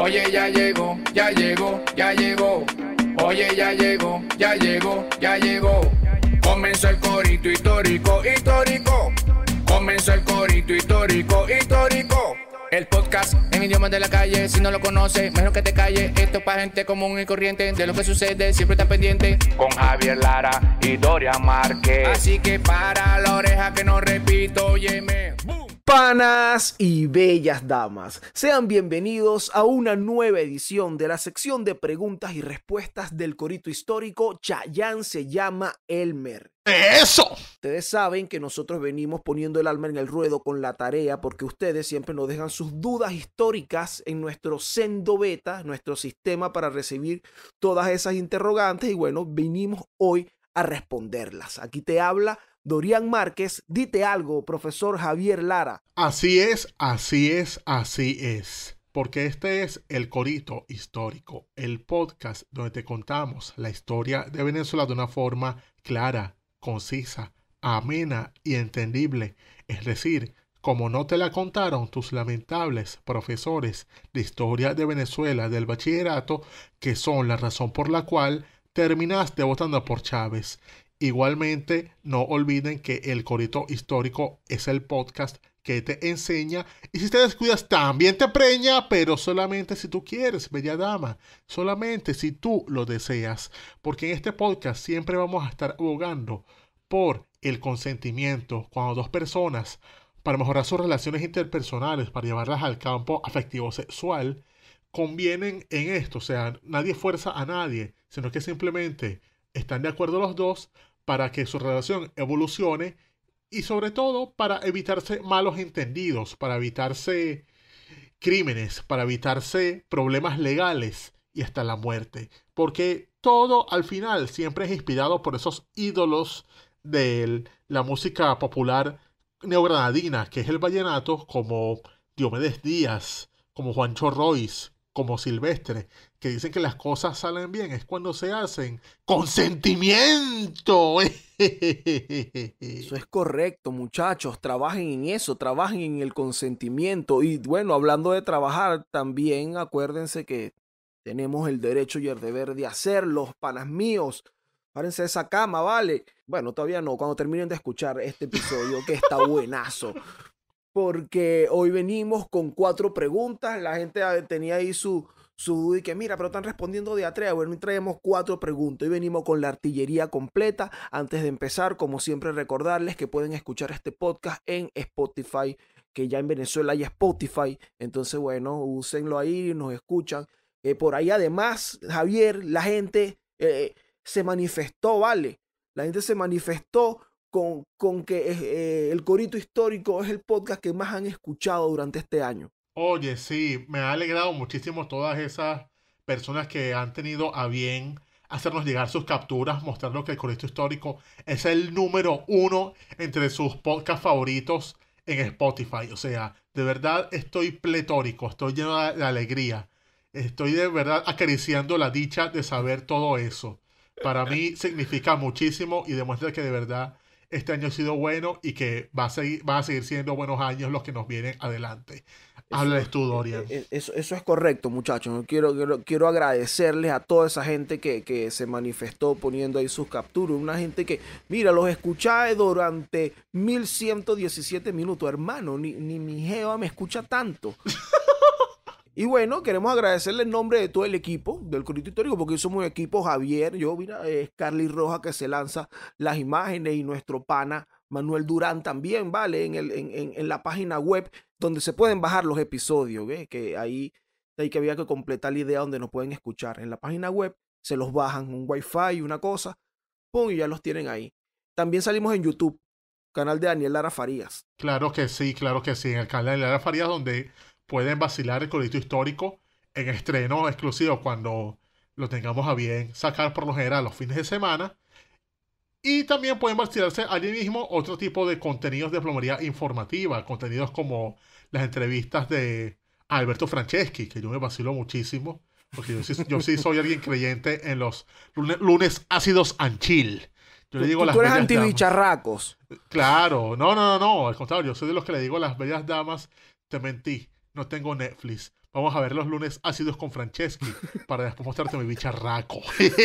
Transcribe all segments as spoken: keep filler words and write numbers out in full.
Oye, ya llegó, ya llegó, ya llegó. Oye, ya llegó, ya llegó, ya llegó. Comenzó el corito histórico, histórico. Comenzó el corito histórico, histórico. El podcast en idioma de la calle, si no lo conoces, mejor que te calles. Esto es para gente común y corriente, de lo que sucede, siempre está pendiente. Con Javier Lara y Dorian Márquez. Así que para la oreja que no repito, óyeme. ¡Bum! Panas y bellas damas, sean bienvenidos a una nueva edición de la sección de preguntas y respuestas del corito histórico Chayanne se llama Elmer. ¡Eso! Ustedes saben que nosotros venimos poniendo el alma en el ruedo con la tarea porque ustedes siempre nos dejan sus dudas históricas en nuestro Sendo Beta, nuestro sistema para recibir todas esas interrogantes y bueno, venimos hoy a responderlas. Aquí te habla Dorian Márquez. Dite algo, profesor Javier Lara. Así es, así es, así es. Porque este es el Corito Histórico, el podcast donde te contamos la historia de Venezuela de una forma clara, concisa, amena y entendible. Es decir, como no te la contaron tus lamentables profesores de historia de Venezuela del bachillerato, que son la razón por la cual terminaste votando por Chávez. Igualmente, no olviden que el Corito Histórico es el podcast que te enseña y si te descuidas también te preña, pero solamente si tú quieres, bella dama, solamente si tú lo deseas, porque en este podcast siempre vamos a estar abogando por el consentimiento cuando dos personas, para mejorar sus relaciones interpersonales, para llevarlas al campo afectivo sexual, convienen en esto. O sea, nadie fuerza a nadie, sino que simplemente están de acuerdo los dos para que su relación evolucione y sobre todo para evitarse malos entendidos, para evitarse crímenes, para evitarse problemas legales y hasta la muerte. Porque todo al final siempre es inspirado por esos ídolos de la música popular neogranadina, que es el vallenato, como Diomedes Díaz, como Juancho Royce, como Silvestre, que dicen que las cosas salen bien es cuando se hacen con sentimiento. Eso es correcto, muchachos, trabajen en eso, trabajen en el consentimiento. Y bueno, hablando de trabajar, también acuérdense que tenemos el derecho y el deber de hacerlo, panas míos. Párense de esa cama, ¿vale? Bueno, todavía no, cuando terminen de escuchar este episodio, que está buenazo. Porque hoy venimos con cuatro preguntas. La gente tenía ahí su, su duda y que mira, pero están respondiendo de atrás. Bueno, hoy traemos cuatro preguntas. Hoy venimos con la artillería completa. Antes de empezar, como siempre, recordarles que pueden escuchar este podcast en Spotify, que ya en Venezuela hay Spotify. Entonces, bueno, úsenlo ahí y nos escuchan. Eh, por ahí, además, Javier, la gente eh, se manifestó, ¿vale? La gente se manifestó Con, con que eh, el Corito Histórico es el podcast que más han escuchado durante este año. Oye, sí, me ha alegrado muchísimo todas esas personas que han tenido a bien hacernos llegar sus capturas, mostrando que el Corito Histórico es el número uno entre sus podcasts favoritos en Spotify. O sea, de verdad estoy pletórico, estoy lleno de, de alegría. Estoy de verdad acariciando la dicha de saber todo eso. Para mí significa muchísimo y demuestra que de verdad este año ha sido bueno y que va a seguir, va a seguir siendo buenos años los que nos vienen adelante. Háblales tú, Dorian. Eso, eso es correcto, muchachos. Quiero, quiero, quiero agradecerles a toda esa gente que, que se manifestó poniendo ahí sus capturas. Una gente que, mira, los escuché durante mil ciento diecisiete minutos. Hermano, ni, ni mi jeva me escucha tanto. Y bueno, queremos agradecerle en nombre de todo el equipo del Corito Histórico, porque somos un equipo. Javier, yo, mira, es Carly Roja que se lanza las imágenes y nuestro pana Manuel Durán también, ¿vale? En, el, en, en, en la página web donde se pueden bajar los episodios, ¿ves? Que ahí, ahí que había que completar la idea donde nos pueden escuchar. En la página web se los bajan, un wifi y una cosa, pum, y ya los tienen ahí. También salimos en YouTube, canal de Daniel Lara Farías. Claro que sí, claro que sí, en el canal de Lara Farías, donde pueden vacilar el Corito Histórico en estreno exclusivo cuando lo tengamos a bien sacar por lo general los fines de semana. Y también pueden vacilarse allí mismo otro tipo de contenidos de plomería informativa, contenidos como las entrevistas de Alberto Franceschi, que yo me vacilo muchísimo, porque yo sí, yo sí soy alguien creyente en los lunes, lunes ácidos and chill. Yo tú, le digo tú, las tú eres bellas antibicharracos. damas. Claro, no, no, no, no, al contrario, yo soy de los que le digo a las bellas damas, te mentí. No tengo Netflix, Vamos a ver los lunes ácidos con Franceschi para después mostrarte mi bicharraco.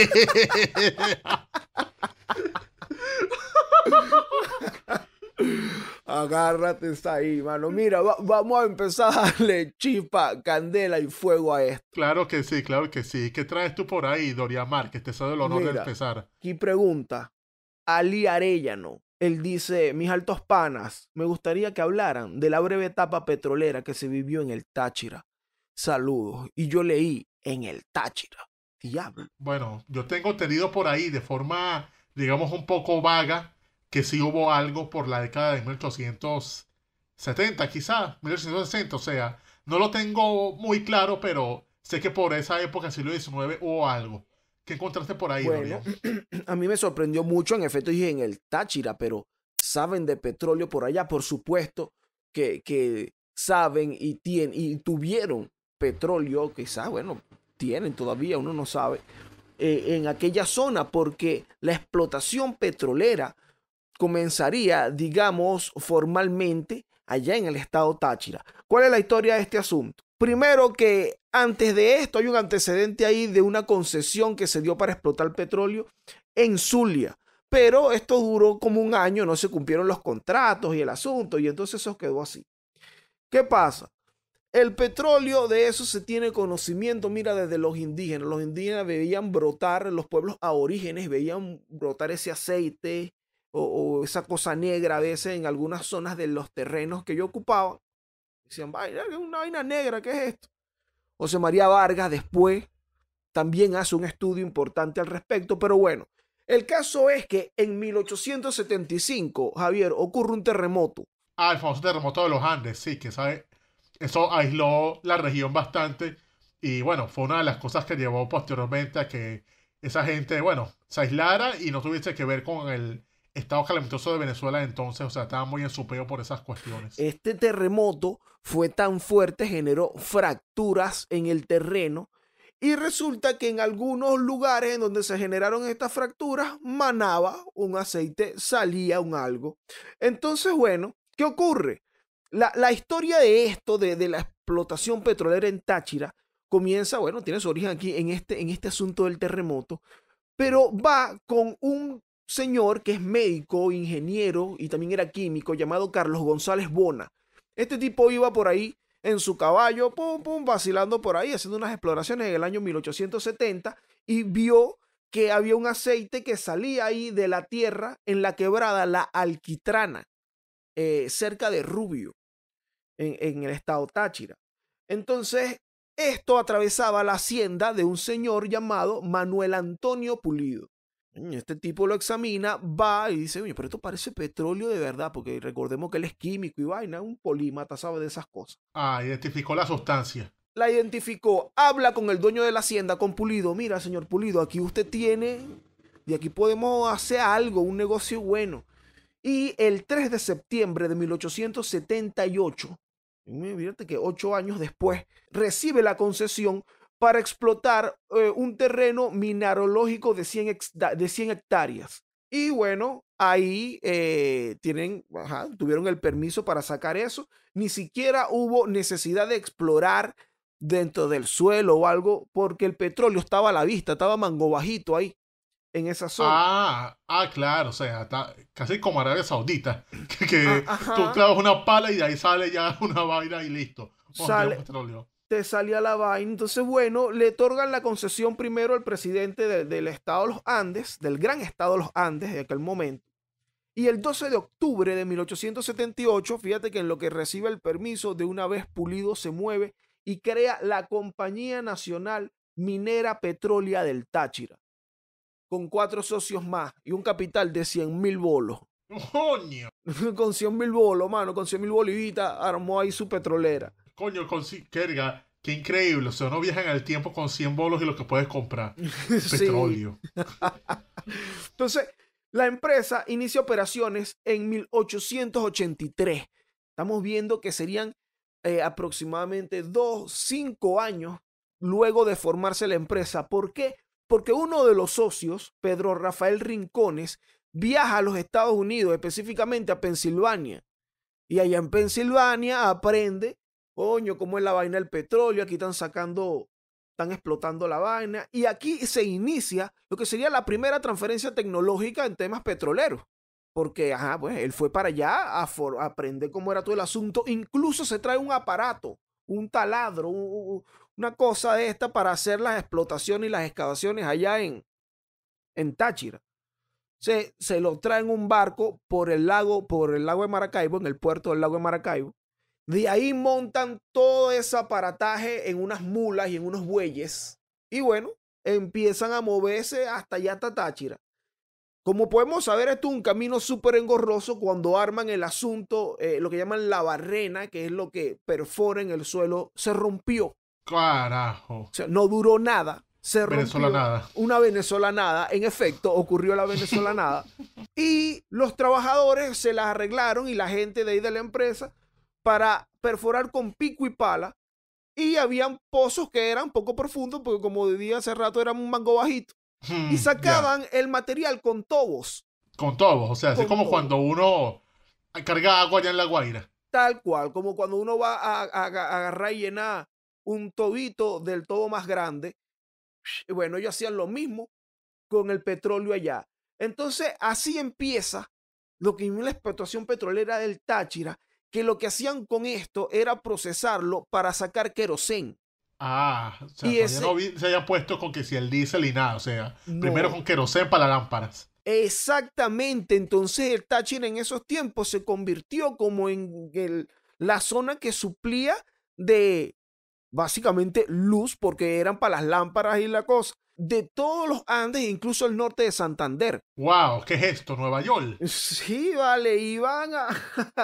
Agárrate, está ahí, mano. Mira, va, vamos a empezar a darle chispa, candela y fuego a esto. Claro que sí, claro que sí. ¿Qué traes tú por ahí, Doria Mar? Que te cedo el honor Mira, de empezar. Aquí pregunta Ali Arellano. Él dice, mis altos panas, me gustaría que hablaran de la breve etapa petrolera que se vivió en el Táchira. Saludos. Y yo leí en el Táchira. Diablo. Bueno, yo tengo entendido por ahí de forma, digamos, un poco vaga, que sí hubo algo por la década de mil ochocientos setenta, quizás, mil ochocientos sesenta, o sea, no lo tengo muy claro, pero sé que por esa época, siglo diecinueve, hubo algo. ¿Qué encontraste por ahí, Bueno, Dorian? a mí me sorprendió mucho, en efecto dije en el Táchira, pero saben de petróleo por allá, por supuesto que, que saben y, tienen, y tuvieron petróleo, quizás, bueno, tienen todavía, uno no sabe, eh, en aquella zona, porque la explotación petrolera comenzaría, digamos, formalmente allá en el estado Táchira. ¿Cuál es la historia de este asunto? Primero que antes de esto hay un antecedente ahí de una concesión que se dio para explotar petróleo en Zulia, pero esto duró como un año, no se cumplieron los contratos y el asunto, y entonces eso quedó así. ¿Qué pasa? El petróleo, de eso se tiene conocimiento, mira, desde los indígenas. Los indígenas veían brotar, los pueblos aborígenes veían brotar ese aceite o, o esa cosa negra a veces en algunas zonas de los terrenos que yo ocupaba. Decían, vaya, una vaina negra, ¿qué es esto? José María Vargas después también hace un estudio importante al respecto, pero bueno, el caso es que en mil ochocientos setenta y cinco, Javier, ocurre un terremoto. Ah, el famoso terremoto de los Andes, sí, que sabe, eso aisló la región bastante y bueno, fue una de las cosas que llevó posteriormente a que esa gente, bueno, se aislara y no tuviese que ver con el estado calamitoso de Venezuela entonces, o sea, estaba muy en su peo por esas cuestiones. Este terremoto fue tan fuerte, generó fracturas en el terreno y resulta que en algunos lugares en donde se generaron estas fracturas manaba un aceite, salía un algo. Entonces, bueno, ¿qué ocurre? La, la historia de esto, de, de la explotación petrolera en Táchira, comienza, bueno, tiene su origen aquí en este, en este asunto del terremoto, pero va con un señor que es médico, ingeniero y también era químico, llamado Carlos González Bona. Este tipo iba por ahí en su caballo, pum, pum, vacilando por ahí, haciendo unas exploraciones en el año mil ochocientos setenta y vio que había un aceite que salía ahí de la tierra en la quebrada La Alquitrana, eh, cerca de Rubio, en, en el estado Táchira. Entonces, esto atravesaba la hacienda de un señor llamado Manuel Antonio Pulido. Este tipo lo examina, va y dice, oye, pero esto parece petróleo de verdad, porque recordemos que él es químico y vaina, un polímata, sabe de esas cosas. Ah, identificó la sustancia. La identificó, habla con el dueño de la hacienda, con Pulido. Mira, señor Pulido, aquí usted tiene, de aquí podemos hacer algo, un negocio bueno. Y el tres de septiembre de mil ochocientos setenta y ocho, fíjate que ocho años después, recibe la concesión para explotar eh, un terreno mineralógico de cien, de cien hectáreas. Y bueno, ahí eh, tienen, ajá, tuvieron el permiso para sacar eso. Ni siquiera hubo necesidad de explorar dentro del suelo o algo, porque el petróleo estaba a la vista, estaba mango bajito ahí, en esa zona. Ah, ah, claro, o sea, está casi como Arabia Saudita, que, que ah, tú clavas una pala y de ahí sale ya una vaina y listo. Sale, petróleo. Te salía la vaina. Entonces, bueno, le otorgan la concesión primero al presidente de, del estado de los Andes, del gran estado de los Andes de aquel momento. Y el doce de octubre de mil ochocientos setenta y ocho, fíjate que en lo que recibe el permiso, de una vez Pulido se mueve y crea la Compañía Nacional Minera Petrólea del Táchira, con cuatro socios más y un capital de cien mil bolos. ¡Coño! Con cien mil bolos, mano, con cien mil bolivitas armó ahí su petrolera. Coño, con Kerga, qué increíble. O sea, no viaja en el tiempo con cien bolos y lo que puedes comprar. Petróleo. Entonces, la empresa inicia operaciones en mil ochocientos ochenta y tres. Estamos viendo que serían eh, aproximadamente dos, cinco años luego de formarse la empresa. ¿Por qué? Porque uno de los socios, Pedro Rafael Rincones, viaja a los Estados Unidos, específicamente a Pensilvania. Y allá en Pensilvania aprende coño, ¿cómo es la vaina del petróleo? Aquí están sacando, están explotando la vaina. Y aquí se inicia lo que sería la primera transferencia tecnológica en temas petroleros. Porque, ajá, pues él fue para allá a, for, a aprender cómo era todo el asunto. Incluso se trae un aparato, un taladro, un, una cosa de esta para hacer las explotaciones y las excavaciones allá en, en Táchira. Se, se lo trae en un barco por el lago, por el lago de Maracaibo, en el puerto del lago de Maracaibo. De ahí montan todo ese aparataje en unas mulas y en unos bueyes. Y bueno, empiezan a moverse hasta allá, hasta Táchira. Como podemos saber, esto es un camino súper engorroso cuando arman el asunto, eh, lo que llaman la barrena, que es lo que perfora en el suelo, se rompió. Carajo. O sea, no duró nada. Se Venezuela rompió nada. una venezolanada. En efecto, ocurrió la venezolanada. Y los trabajadores se las arreglaron y la gente de ahí de la empresa para perforar con pico y pala. Y habían pozos que eran poco profundos, porque como dije hace rato, eran un mango bajito. Hmm, Y sacaban ya. el material con tobos. Con tobos, o sea, así Con como tobos. Cuando uno carga agua allá en La Guaira. Tal cual, como cuando uno va a, a, a agarrar y llenar un tobito del tobo más grande. Bueno, ellos hacían lo mismo con el petróleo allá. Entonces, así empieza lo que es la explotación petrolera del Táchira, que lo que hacían con esto era procesarlo para sacar querosén. Ah, o sea, Y todavía ese- no vi- se haya puesto con que si el diésel y nada, o sea, No. primero con querosén para las lámparas. Exactamente, entonces el Táchira en esos tiempos se convirtió como en el- la zona que suplía de básicamente luz, porque eran para las lámparas y la cosa, de todos los Andes, incluso el norte de Santander. Wow, ¿qué es esto? ¿Nueva York? Sí, vale, iban a,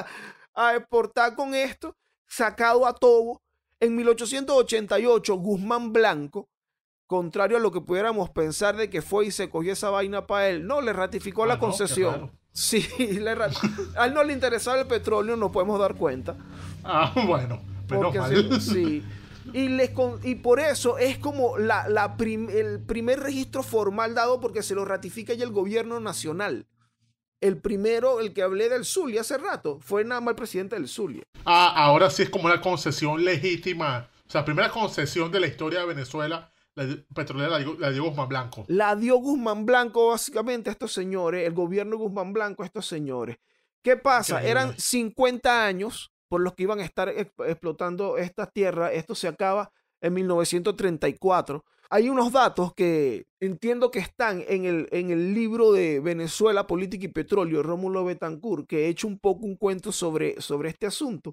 a exportar con esto, sacado a Tobo. En mil ochocientos ochenta y ocho, Guzmán Blanco, contrario a lo que pudiéramos pensar de que fue y se cogió esa vaina para él, no, le ratificó Ah, la no, qué concesión. raro. Sí, le rat- a él no le interesaba el petróleo, nos podemos dar cuenta. Ah, bueno, menos Porque mal. sí, sí. Y, les con- y por eso es como la, la prim- el primer registro formal dado porque se lo ratifica ya el gobierno nacional. El primero, el que hablé del Zulia hace rato, fue nada más el presidente del Zulia. Ah, ahora sí es como una concesión legítima. O sea, primera concesión de la historia de Venezuela, la de- petrolera, la dio, la dio Guzmán Blanco. La dio Guzmán Blanco básicamente a estos señores, el gobierno de Guzmán Blanco a estos señores. ¿Qué pasa? Increíble. Eran cincuenta años por los que iban a estar ex- explotando estas tierras. Esto se acaba en mil novecientos treinta y cuatro. Hay unos datos que entiendo que están en el, en el libro de Venezuela, Política y Petróleo, Rómulo Betancourt, que he hecho un poco un cuento sobre, sobre este asunto.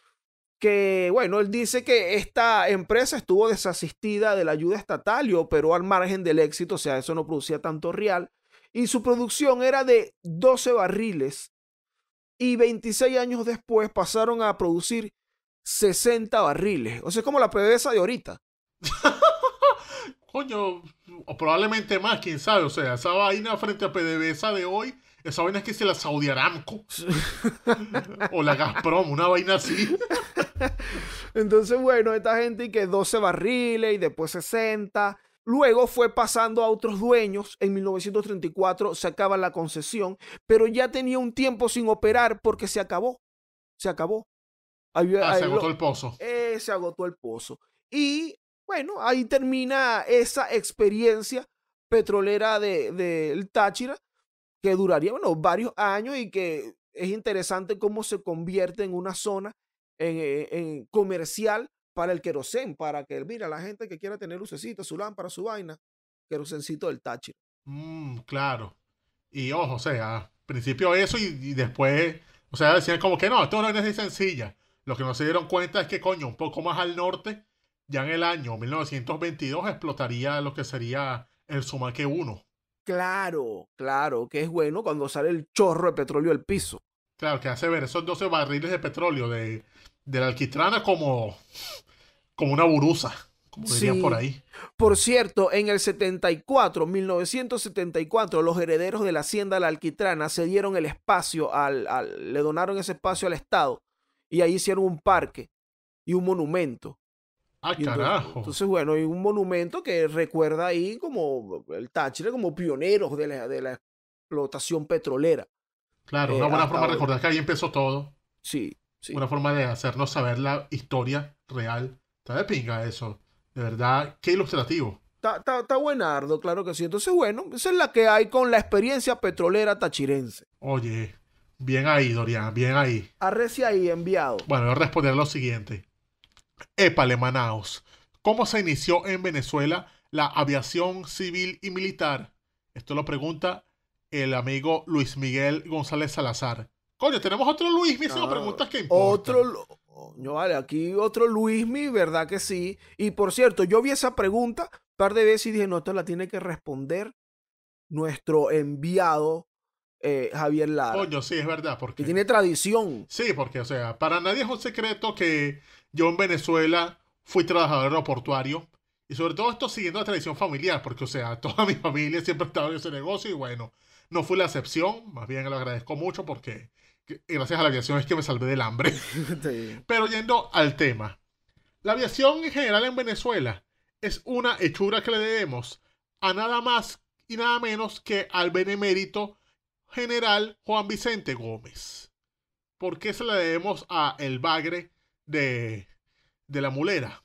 Que, bueno, él dice que esta empresa estuvo desasistida de la ayuda estatal y operó al margen del éxito, o sea, eso no producía tanto real. Y su producción era de doce barriles. Y veintiséis años después pasaron a producir sesenta barriles. O sea, es como la PDVSA de ahorita. Coño, o probablemente más, quién sabe. O sea, esa vaina frente a PDVSA de hoy, esa vaina es que se la Saudi Aramco. O la Gazprom, una vaina así. Entonces, bueno, esta gente que doce barriles y después sesenta. Luego fue pasando a otros dueños. En mil novecientos treinta y cuatro se acaba la concesión, pero ya tenía un tiempo sin operar porque se acabó. Se acabó. Había- Ah, se ahí agotó lo- el pozo. eh, se agotó el pozo. Y bueno, ahí termina esa experiencia petrolera del de, del Táchira, que duraría, bueno, varios años y que es interesante cómo se convierte en una zona en, en- en comercial para el querosén, para que, mira, la gente que quiera tener lucecita, su lámpara, su vaina, querosencito del Táchira. Mm, claro. Y ojo, o sea, al principio eso y, y después, o sea, decían como que no, esto no es así sencilla. Lo que no se dieron cuenta es que, coño, un poco más al norte, ya en el año mil novecientos veintidós explotaría lo que sería el Sumaque uno. Claro, claro, que es bueno cuando sale el chorro de petróleo del piso. Claro, que hace ver esos doce barriles de petróleo de, de la Alquitrana como, como una burusa, como dirían Sí. por ahí. Por cierto, en el setenta y cuatro, mil novecientos setenta y cuatro, los herederos de la hacienda La Alquitrana cedieron el espacio, al, al- le donaron ese espacio al Estado y ahí hicieron un parque y un monumento. Ah, Y entonces, carajo. entonces, bueno, hay un monumento que recuerda ahí como el Táchira, como pioneros de la, de la explotación petrolera. Claro, eh, una buena hasta forma de hoy. recordar que ahí empezó todo. Sí, Sí. Una forma de hacernos saber la historia real. Está de pinga eso. De verdad, qué ilustrativo. Está, está, está buenardo, claro que sí. Entonces, bueno, esa es la que hay con la experiencia petrolera tachirense. Oye, bien ahí, Dorian, bien ahí. Arrecia ahí, enviado. Bueno, voy a responder lo siguiente. Épale, Manaos. ¿Cómo se inició en Venezuela la aviación civil y militar? Esto lo pregunta el amigo Luis Miguel González Salazar. Coño, tenemos otro Luis, me hicieron Ah, preguntas que importan. Otro, no, vale, aquí otro Luismi, ¿verdad que sí? Y por cierto, yo vi esa pregunta un par de veces y dije, no, esto la tiene que responder nuestro enviado eh, Javier Lara. Coño, sí, es verdad, porque... Que tiene tradición. Sí, porque, o sea, para nadie es un secreto que yo en Venezuela fui trabajador aeroportuario. Y sobre todo esto siguiendo la tradición familiar, porque, o sea, toda mi familia siempre ha estado en ese negocio y bueno, no fui la excepción. Más bien lo agradezco mucho porque que- gracias a la aviación es que me salvé del hambre. Sí. Pero yendo al tema. La aviación en general en Venezuela es una hechura que le debemos a nada más y nada menos que al benemérito general Juan Vicente Gómez. ¿Por qué se la debemos a el bagre de, de la mulera?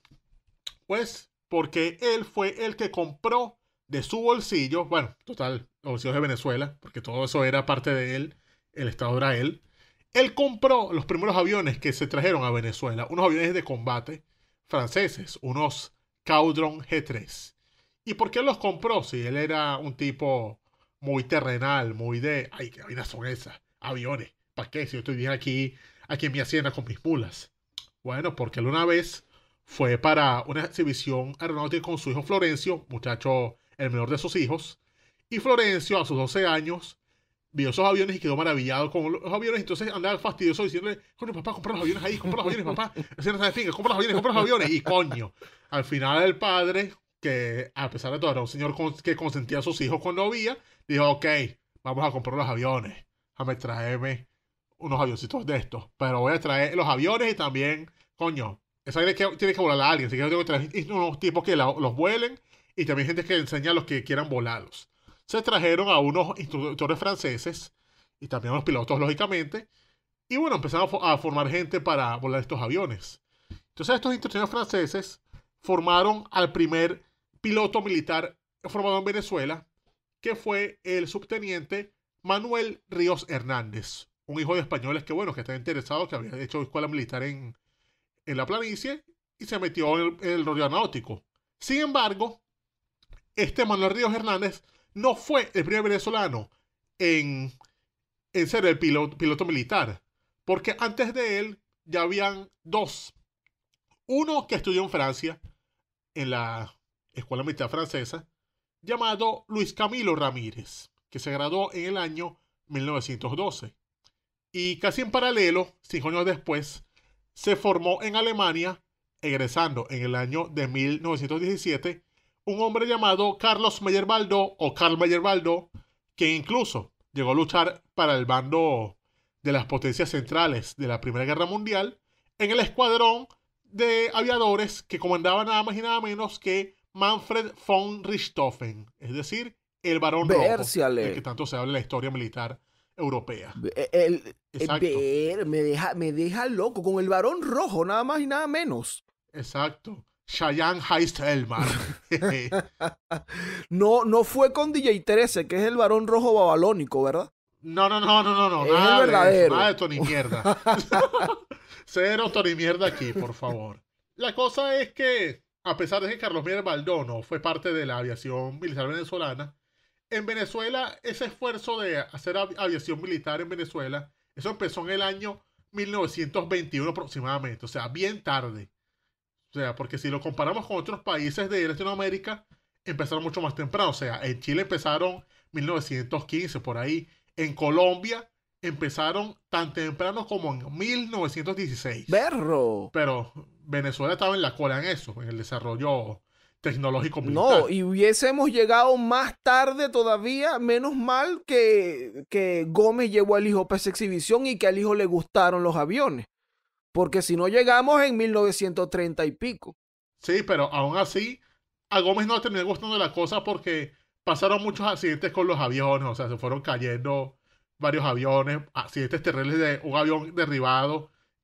Pues porque él fue el que compró de su bolsillo, bueno, total, los bolsillos de Venezuela, porque todo eso era parte de él, el Estado era él. Él compró los primeros aviones que se trajeron a Venezuela, unos aviones de combate franceses, unos Caudron G tres. ¿Y por qué los compró? Si él era un tipo muy terrenal, muy de, ay, qué vainas son esas, aviones, ¿para qué? Si yo estoy bien aquí, aquí en mi hacienda con mis mulas. Bueno, porque él una vez fue para una exhibición aeronáutica con su hijo Florencio, muchacho, el menor de sus hijos, y Florencio a sus doce años vio esos aviones y quedó maravillado con los aviones. Entonces andaba fastidioso diciéndole, coño, papá, compra los aviones ahí, compra los aviones, papá. Así no sabe finca, compra los aviones, compra los aviones. Y coño, al final el padre, que a pesar de todo era un señor con- que consentía a sus hijos cuando había, dijo, ok, vamos a comprar los aviones. Déjame traerme unos avioncitos de estos. Pero voy a traer los aviones y también, coño, esa tiene que, tiene que volar a alguien. Así que yo tengo que traer unos tipos que la- los vuelen y también gente que enseña a los que quieran volarlos. Se trajeron a unos instructores franceses y también a los pilotos, lógicamente. Y bueno, empezaron a, fo- a formar gente para volar estos aviones. Entonces estos instructores franceses formaron al primer piloto militar formado en Venezuela, que fue el subteniente Manuel Ríos Hernández, un hijo de españoles que, bueno, que estaba interesado, que había hecho escuela militar en, en la planicie y se metió en el, en el rollo aeronáutico. Sin embargo, este Manuel Ríos Hernández no fue el primer venezolano en, en ser el piloto, piloto militar, porque antes de él ya habían dos. Uno que estudió en Francia, en la Escuela Militar Francesa, llamado Luis Camilo Ramírez, que se graduó en el año mil novecientos doce. Y casi en paralelo, cinco años después, se formó en Alemania, egresando en el año de mil novecientos diecisiete, un hombre llamado Carlos Meyer-Baldó o Karl Meyer-Baldó, que incluso llegó a luchar para el bando de las potencias centrales de la Primera Guerra Mundial en el escuadrón de aviadores que comandaba nada más y nada menos que Manfred von Richthofen, es decir, el Barón Rojo, Vérciale. del que tanto se habla en la historia militar europea. El, el- el Exacto. ver, me, deja, me deja loco con el varón rojo, nada más y nada menos. Exacto. Cheyenne heißt Elmar. No, no fue con D J trece, que es el varón rojo babalónico, ¿verdad? No, no, no, no, no, no. Es Nada el de eso, verdadero. nada de Tony Mierda. Cero Tony Mierda aquí, por favor. La cosa es que, a pesar de que Carlos Miguel Baldono fue parte de la aviación militar venezolana, en Venezuela, ese esfuerzo de hacer avi- aviación militar en Venezuela, eso empezó en el año mil novecientos veintiuno aproximadamente, o sea, bien tarde. O sea, porque si lo comparamos con otros países de Latinoamérica, empezaron mucho más temprano. O sea, en Chile empezaron mil novecientos quince, por ahí. En Colombia empezaron tan temprano como en mil novecientos dieciséis. Berro. Pero Venezuela estaba en la cola en eso, en el desarrollo tecnológico militar. No, y hubiésemos llegado más tarde todavía, menos mal que, que Gómez llevó al hijo para esa exhibición y que al hijo le gustaron los aviones. Porque si no llegamos en mil novecientos treinta y pico. Sí, pero aún así, a Gómez no le terminó gustando la cosa porque pasaron muchos accidentes con los aviones. O sea, se fueron cayendo varios aviones, accidentes terribles de un avión derribado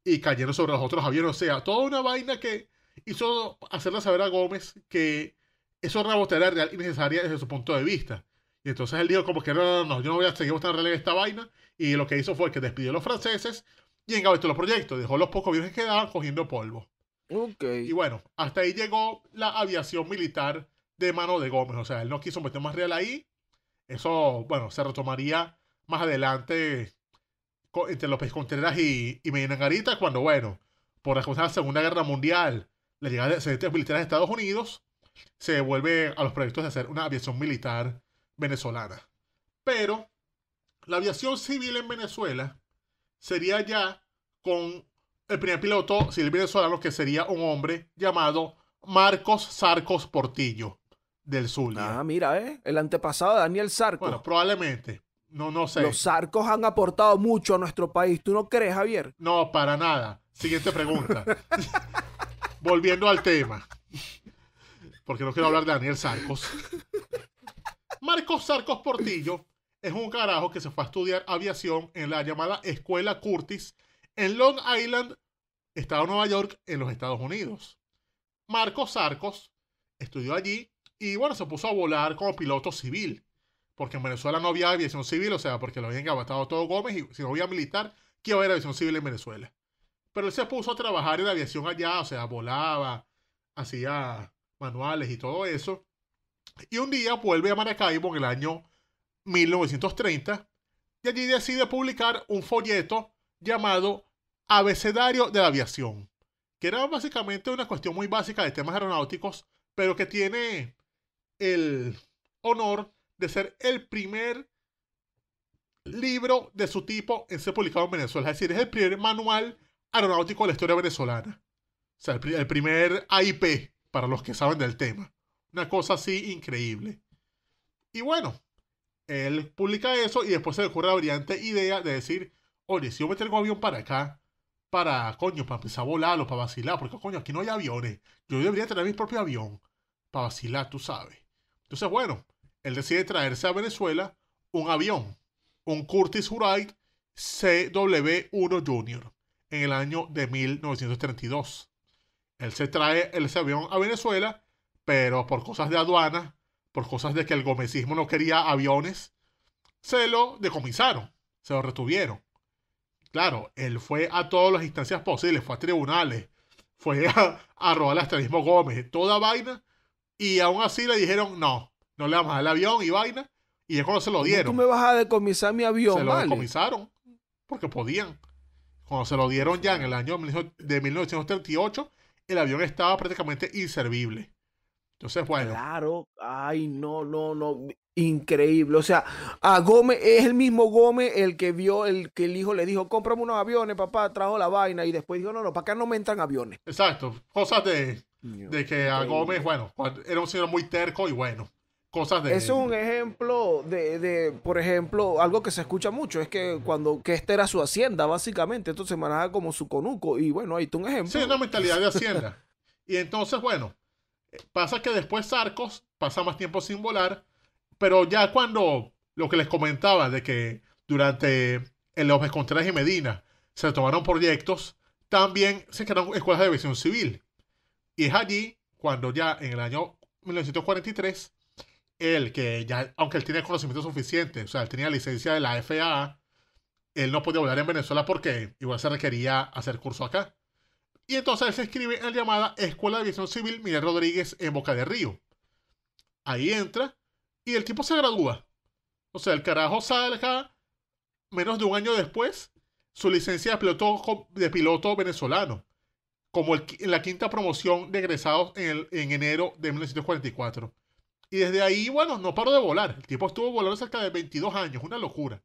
y cayendo sobre los otros aviones. O sea, toda una vaina que hizo hacerle saber a Gómez que eso era una botella real y necesaria desde su punto de vista. Y entonces él dijo como que no, no, no, yo no voy a seguir mostrando en esta vaina. Y lo que hizo fue que despidió a los franceses y engavetó los proyectos. Dejó los pocos aviones que quedaban cogiendo polvo. Okay. Y bueno, hasta ahí llegó la aviación militar de mano de Gómez. O sea, él no quiso meter más real ahí. Eso, bueno, se retomaría más adelante entre López Contreras y, y Medina Angarita, cuando, bueno, por las cosas de la Segunda Guerra Mundial, la llegada de excedentes militares de Estados Unidos, se vuelve a los proyectos de hacer una aviación militar venezolana. Pero la aviación civil en Venezuela sería ya con el primer piloto civil venezolano, que sería un hombre llamado Marcos Sarcos Portillo, del Zulia. Ah, mira, ¿eh? El antepasado de Daniel Sarcos. Bueno, probablemente. No, no sé. Los Sarcos han aportado mucho a nuestro país. ¿Tú no crees, Javier? No, para nada. Siguiente pregunta. Volviendo al tema. Porque no quiero hablar de Daniel Sarcos. Marcos Sarcos Portillo es un carajo que se fue a estudiar aviación en la llamada Escuela Curtis en Long Island, estado de Nueva York, en los Estados Unidos. Marcos Sarcos estudió allí y, bueno, se puso a volar como piloto civil. Porque en Venezuela no había aviación civil, o sea, porque lo habían engavetado todo Gómez, y si no había militar, ¿qué iba a haber aviación civil en Venezuela? Pero él se puso a trabajar en la aviación allá, o sea, volaba, hacía manuales y todo eso. Y un día vuelve a Maracaibo en el año mil novecientos treinta y allí decide publicar un folleto llamado Abecedario de la Aviación, que era básicamente una cuestión muy básica de temas aeronáuticos, pero que tiene el honor de ser el primer libro de su tipo en ser publicado en Venezuela. Es decir, es el primer manual aeronáutico de la historia venezolana. O sea, el, el primer A I P, para los que saben del tema. Una cosa así increíble. Y bueno, él publica eso y después se le ocurre la brillante idea de decir, oye, si yo me traigo un avión para acá, para, coño, para empezar a volarlo, para vacilar, porque, coño, aquí no hay aviones. Yo debería tener mi propio avión para vacilar, tú sabes. Entonces, bueno, él decide traerse a Venezuela un avión, un Curtiss Wright C W uno Junior, en el año de mil novecientos treinta y dos. Él se trae ese avión a Venezuela, pero por cosas de aduana, por cosas de que el gomecismo no quería aviones, se lo decomisaron, se lo retuvieron. Claro, él fue a todas las instancias posibles, fue a tribunales, fue a, a robar hasta el mismo Gómez, toda vaina, y aún así le dijeron, no, no le vamos a dar el avión y vaina, y es cuando se lo dieron. ¿Tú me vas a decomisar mi avión? Se lo vale. decomisaron, porque podían. Cuando se lo dieron ya en el año de mil novecientos treinta y ocho, el avión estaba prácticamente inservible. Entonces, bueno. Claro, ay, no, no, no, increíble. O sea, a Gómez, es el mismo Gómez el que vio, el que el hijo le dijo, cómprame unos aviones, papá, trajo la vaina, y después dijo, no, no, para acá no me entran aviones. Exacto, cosas de, de que a Gómez, bueno, era un señor muy terco y bueno, cosas de... Eso es un ejemplo de, de, por ejemplo, algo que se escucha mucho, es que cuando, que esta era su hacienda, básicamente, entonces se manejaba como su conuco, y bueno, ahí está un ejemplo. Sí, una mentalidad de hacienda. Y entonces, bueno, pasa que después Sarcos pasa más tiempo sin volar, pero ya cuando lo que les comentaba de que durante el López Contreras y Medina se tomaron proyectos, también se crearon escuelas de aviación civil. Y es allí cuando ya en el año mil novecientos cuarenta y tres, él, que ya, aunque él tenía conocimiento suficiente, o sea, él tenía licencia de la F A A, él no podía volar en Venezuela porque igual se requería hacer curso acá. Y entonces él se inscribe en la llamada Escuela de Aviación Civil Miguel Rodríguez en Boca de Río. Ahí entra y el tipo se gradúa. O sea, el carajo sale acá menos de un año después su licencia de piloto, de piloto venezolano, como el, en la quinta promoción de egresados en, el, en enero de mil novecientos cuarenta y cuatro. Y desde ahí, bueno, no paró de volar. El tipo estuvo volando cerca de veintidós años, una locura.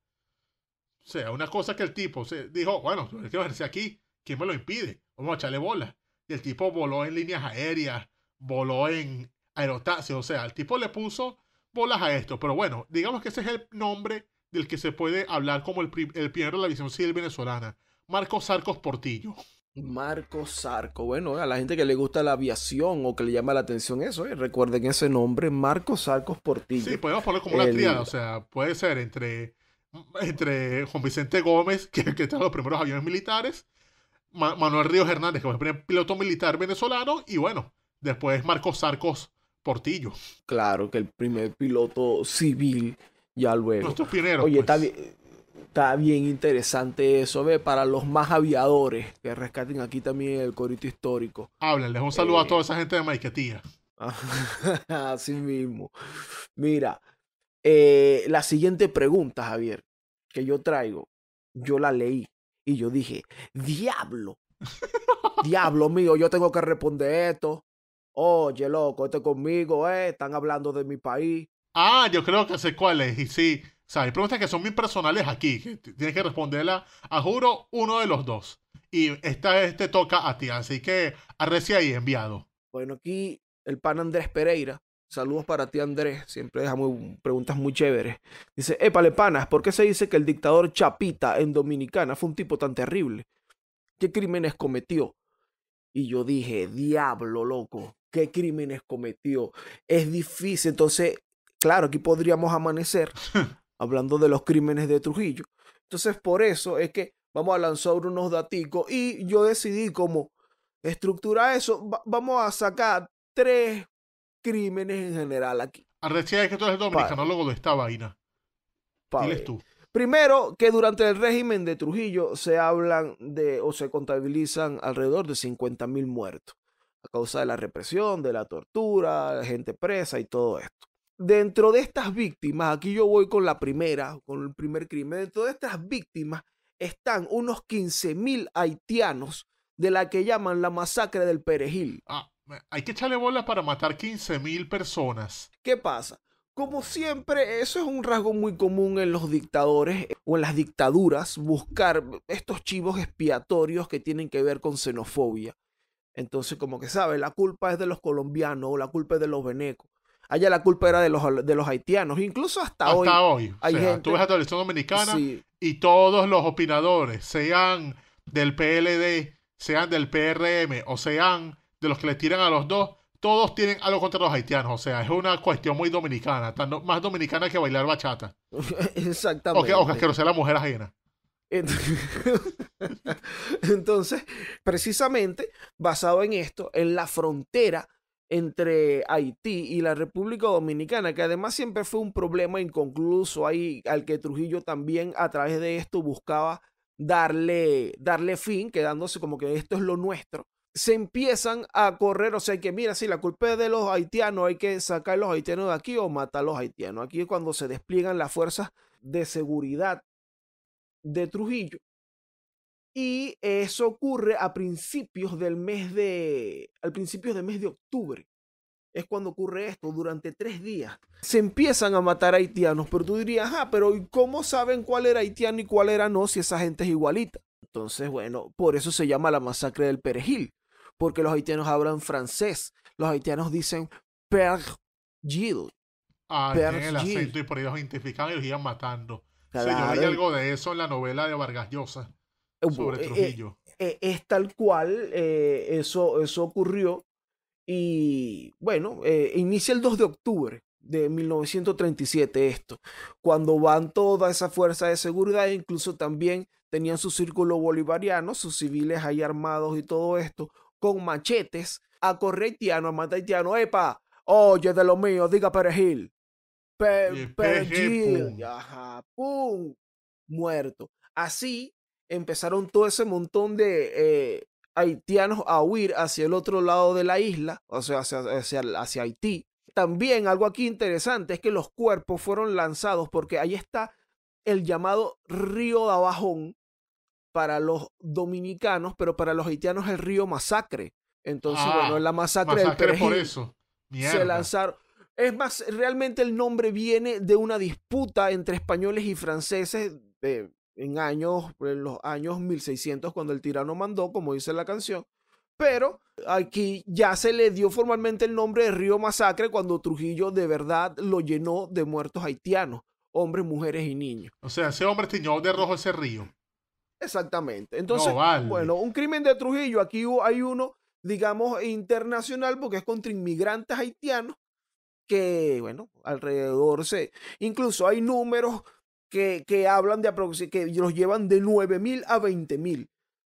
O sea, una cosa que el tipo se dijo, bueno, yo quiero ejercer aquí, ¿quién me lo impide? Vamos a echarle bola. Y el tipo voló en líneas aéreas, voló en aerotaxi, o sea, el tipo le puso bolas a esto. Pero bueno, digamos que ese es el nombre del que se puede hablar como el, el pionero de la aviación civil venezolana, Marcos Sarcos Portillo. Marcos Sarcos, bueno, a la gente que le gusta la aviación o que le llama la atención eso, eh, recuerden ese nombre, Marcos Sarcos Portillo. Sí, podemos poner como una el... tríada, o sea, puede ser entre, entre Juan Vicente Gómez, que, que trajo los primeros aviones militares, Ma Manuel Ríos Hernández, que fue el primer piloto militar venezolano, y bueno, después Marcos Sarcos Portillo. Claro que el primer piloto civil, ya luego. Nuestros pioneros, Oye, pues. está bien, está bien interesante eso, ve, para los más aviadores que rescaten aquí también el corito histórico. Háblenles, un saludo Eh, a toda esa gente de Maiquetía. Así mismo. Mira, eh, la siguiente pregunta, Javier, que yo traigo, yo la leí y yo dije, diablo, diablo mío, yo tengo que responder esto. Oye, loco, este conmigo, eh, están hablando de mi país. Ah, yo creo que sé cuál es. Y sí, o sea, hay preguntas que son muy personales aquí, que tienes que responderla a juro uno de los dos. Y esta vez te toca a ti, así que arrecia ahí, enviado. Bueno, aquí el pan Andrés Pereira. Saludos para ti, Andrés. Siempre deja muy, preguntas muy chéveres. Dice, épale, panas, ¿por qué se dice que el dictador Chapita en Dominicana fue un tipo tan terrible? ¿Qué crímenes cometió? Y yo dije, diablo, loco, ¿qué crímenes cometió? Es difícil. Entonces, claro, aquí podríamos amanecer hablando de los crímenes de Trujillo. Entonces, por eso es que vamos a lanzar unos daticos y yo decidí como estructurar eso. Va vamos a sacar tres crímenes en general aquí. Arrecia es que tú eres dominicano, luego de esta vaina. Pa Diles ver. tú. Primero, que durante el régimen de Trujillo se hablan de o se contabilizan alrededor de cincuenta mil muertos a causa de la represión, de la tortura, gente presa y todo esto. Dentro de estas víctimas, aquí yo voy con la primera, con el primer crimen, dentro de estas víctimas están unos quince mil haitianos de la que llaman la masacre del Perejil. Ah, hay que echarle bolas para matar quince mil personas. ¿Qué pasa? Como siempre, eso es un rasgo muy común en los dictadores o en las dictaduras, buscar estos chivos expiatorios que tienen que ver con xenofobia. Entonces, como que sabe, la culpa es de los colombianos o la culpa es de los venecos. Allá la culpa era de los, de los haitianos. Incluso hasta, Hasta hoy, hoy. hay O sea, gente... tú ves a Televisión Dominicana Sí, y todos los opinadores, sean del P L D, sean del P R M o sean de los que le tiran a los dos, todos tienen algo contra los haitianos. O sea, es una cuestión muy dominicana, tan do- más dominicana que bailar bachata. O que, o que exactamente. asquerosear a la mujer ajena. Entonces, precisamente basado en esto, en la frontera entre Haití y la República Dominicana, que además siempre fue un problema inconcluso ahí, al que Trujillo también a través de esto buscaba darle, darle fin, quedándose como que esto es lo nuestro. Se empiezan a correr, o sea que mira, si la culpa es de los haitianos, hay que sacar a los haitianos de aquí o matar a los haitianos. Aquí es cuando se despliegan las fuerzas de seguridad de Trujillo. Y eso ocurre a principios del mes de, al principios del mes de octubre. Es cuando ocurre esto, durante tres días. Se empiezan a matar haitianos, pero tú dirías, ah, pero ¿y cómo saben cuál era haitiano y cuál era no si esa gente es igualita? Entonces, bueno, por eso se llama la masacre del Perejil, porque los haitianos hablan francés. Los haitianos dicen perejil. Ah, tienen el Perejil. acento y por ahí los identificaban y los iban matando. Sí, yo leí Claro. algo de eso en la novela de Vargas Llosa sobre Eh, Trujillo. eh, es tal cual, eh, eso, eso ocurrió. Y bueno, eh, inicia el dos de octubre de mil novecientos treinta y siete esto, cuando van toda esa fuerza de seguridad, incluso también tenían su círculo bolivariano, sus civiles ahí armados y todo esto, con machetes, a correr haitiano, a matar haitiano, ¡epa! Oye, de lo mío, diga Perejil. Pe Y Perejil, pum. ajá, ¡pum! Muerto. Así empezaron todo ese montón de eh, haitianos a huir hacia el otro lado de la isla, o sea, hacia, hacia, hacia Haití. También algo aquí interesante es que los cuerpos fueron lanzados porque ahí está el llamado río de Abajón para los dominicanos, pero para los haitianos el río Masacre. Entonces, bueno, en Ah, la masacre del masacre por Perejil eso. se Mierda. lanzaron. Es más, realmente el nombre viene de una disputa entre españoles y franceses eh, en, años, en los años mil seiscientos, cuando el tirano mandó, como dice la canción. Pero aquí ya se le dio formalmente el nombre de Río Masacre cuando Trujillo de verdad lo llenó de muertos haitianos, hombres, mujeres y niños. O sea, ese hombre tiñó de rojo ese río. Exactamente. Entonces, No vale. bueno, un crimen de Trujillo, aquí hay uno, digamos, internacional, porque es contra inmigrantes haitianos que, bueno, alrededor se... Incluso hay números que, que hablan de aproximadamente, que los llevan de nueve mil a veinte mil.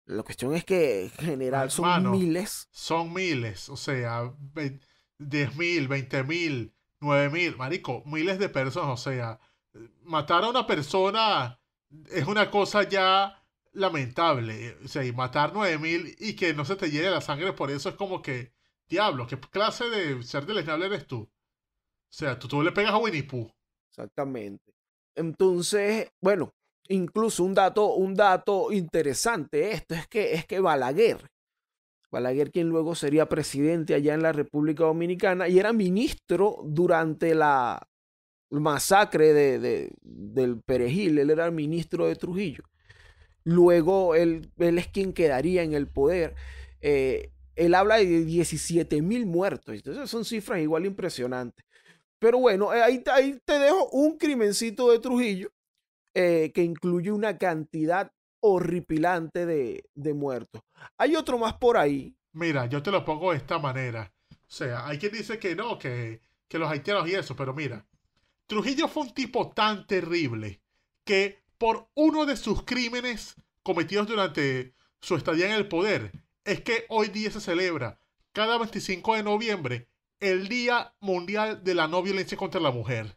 La cuestión es que en general son Hermano, miles. son miles, o sea, diez mil, veinte mil, nueve mil, marico, miles de personas, o sea, matar a una persona es una cosa ya lamentable, o sea, y matar nueve mil y que no se te llene la sangre por eso es como que, diablo, ¿qué clase de ser deleznable eres tú? O sea, tú, tú le pegas a Winnie Pooh. Exactamente. Entonces, bueno, incluso un dato, un dato interesante esto es que, es que Balaguer, Balaguer, quien luego sería presidente allá en la República Dominicana y era ministro durante la masacre de, de- del Perejil, él era ministro de Trujillo. Luego él, él es quien quedaría en el poder. Eh, él habla de diecisiete mil muertos, entonces son cifras igual impresionantes. Pero bueno, eh, ahí, ahí te dejo un crimencito de Trujillo eh, que incluye una cantidad horripilante de, de muertos. Hay otro más por ahí. Mira, yo te lo pongo de esta manera. O sea, hay quien dice que no, que, que los haitianos y eso, pero mira, Trujillo fue un tipo tan terrible que por uno de sus crímenes cometidos durante su estadía en el poder es que hoy día se celebra cada veinticinco de noviembre el Día Mundial de la No Violencia contra la Mujer.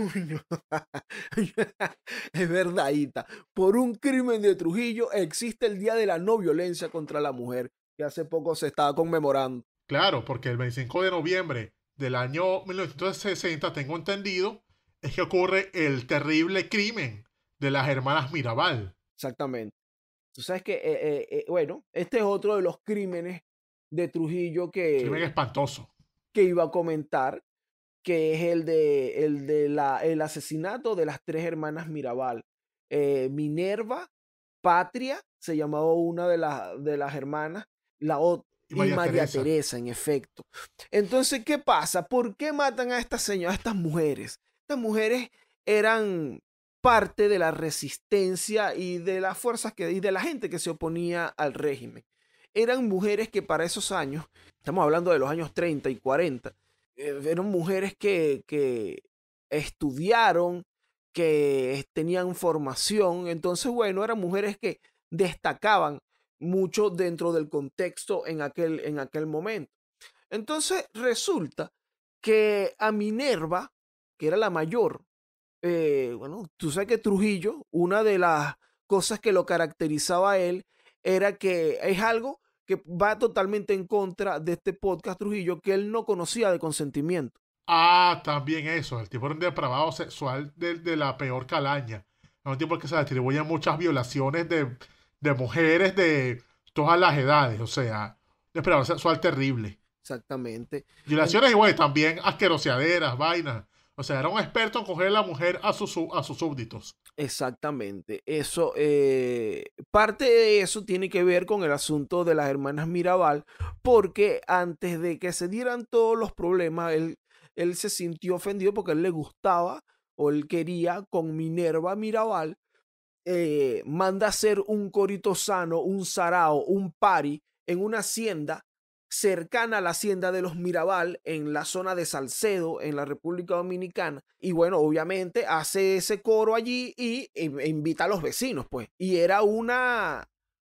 Es verdad, Ita. Por un crimen de Trujillo existe el Día de la No Violencia contra la Mujer, que hace poco se estaba conmemorando. Claro, porque el veinticinco de noviembre del año mil novecientos sesenta, tengo entendido, es que ocurre el terrible crimen de las hermanas Mirabal. Exactamente. Tú sabes que, eh, eh, eh, bueno, este es otro de los crímenes de Trujillo Crimen que, espantoso. que iba a comentar, que es el de, el de la, el asesinato de las tres hermanas Mirabal. Eh, Minerva, Patria, se llamaba una de, las de las hermanas, la otra, Y y María María Teresa. Teresa, en efecto. Entonces, ¿qué pasa? ¿Por qué matan a estas señoras, a estas mujeres? Estas mujeres eran parte de la resistencia y de las fuerzas que, y de la gente que se oponía al régimen. Eran mujeres que para esos años, estamos hablando de los años treinta y cuarenta, eh, eran mujeres que, que estudiaron, que tenían formación. Entonces, bueno, eran mujeres que destacaban mucho dentro del contexto en aquel, en aquel momento. Entonces, resulta que a Minerva, que era la mayor, eh, bueno, tú sabes que Trujillo, una de las cosas que lo caracterizaba a él era que es algo que va totalmente en contra de este podcast Trujillo, que él no conocía de consentimiento. Ah, también eso. El tipo era un depravado sexual de, de la peor calaña. Es un tipo que se le atribuyen muchas violaciones de, de mujeres de todas las edades. O sea, un depravado sexual terrible. Exactamente. En- Violaciones y, bueno, también asqueroseaderas, vainas. O sea, era un experto en coger a la mujer a sus, su- a sus súbditos. Exactamente. Eso, eh, parte de eso tiene que ver con el asunto de las hermanas Mirabal, porque antes de que se dieran todos los problemas, él, él se sintió ofendido porque a él le gustaba o él quería con Minerva Mirabal, eh, manda hacer un corito sano, un sarao, un pari en una hacienda cercana a la hacienda de los Mirabal en la zona de Salcedo, en la República Dominicana. Y bueno, obviamente hace ese coro allí y e, e invita a los vecinos, pues. Y era una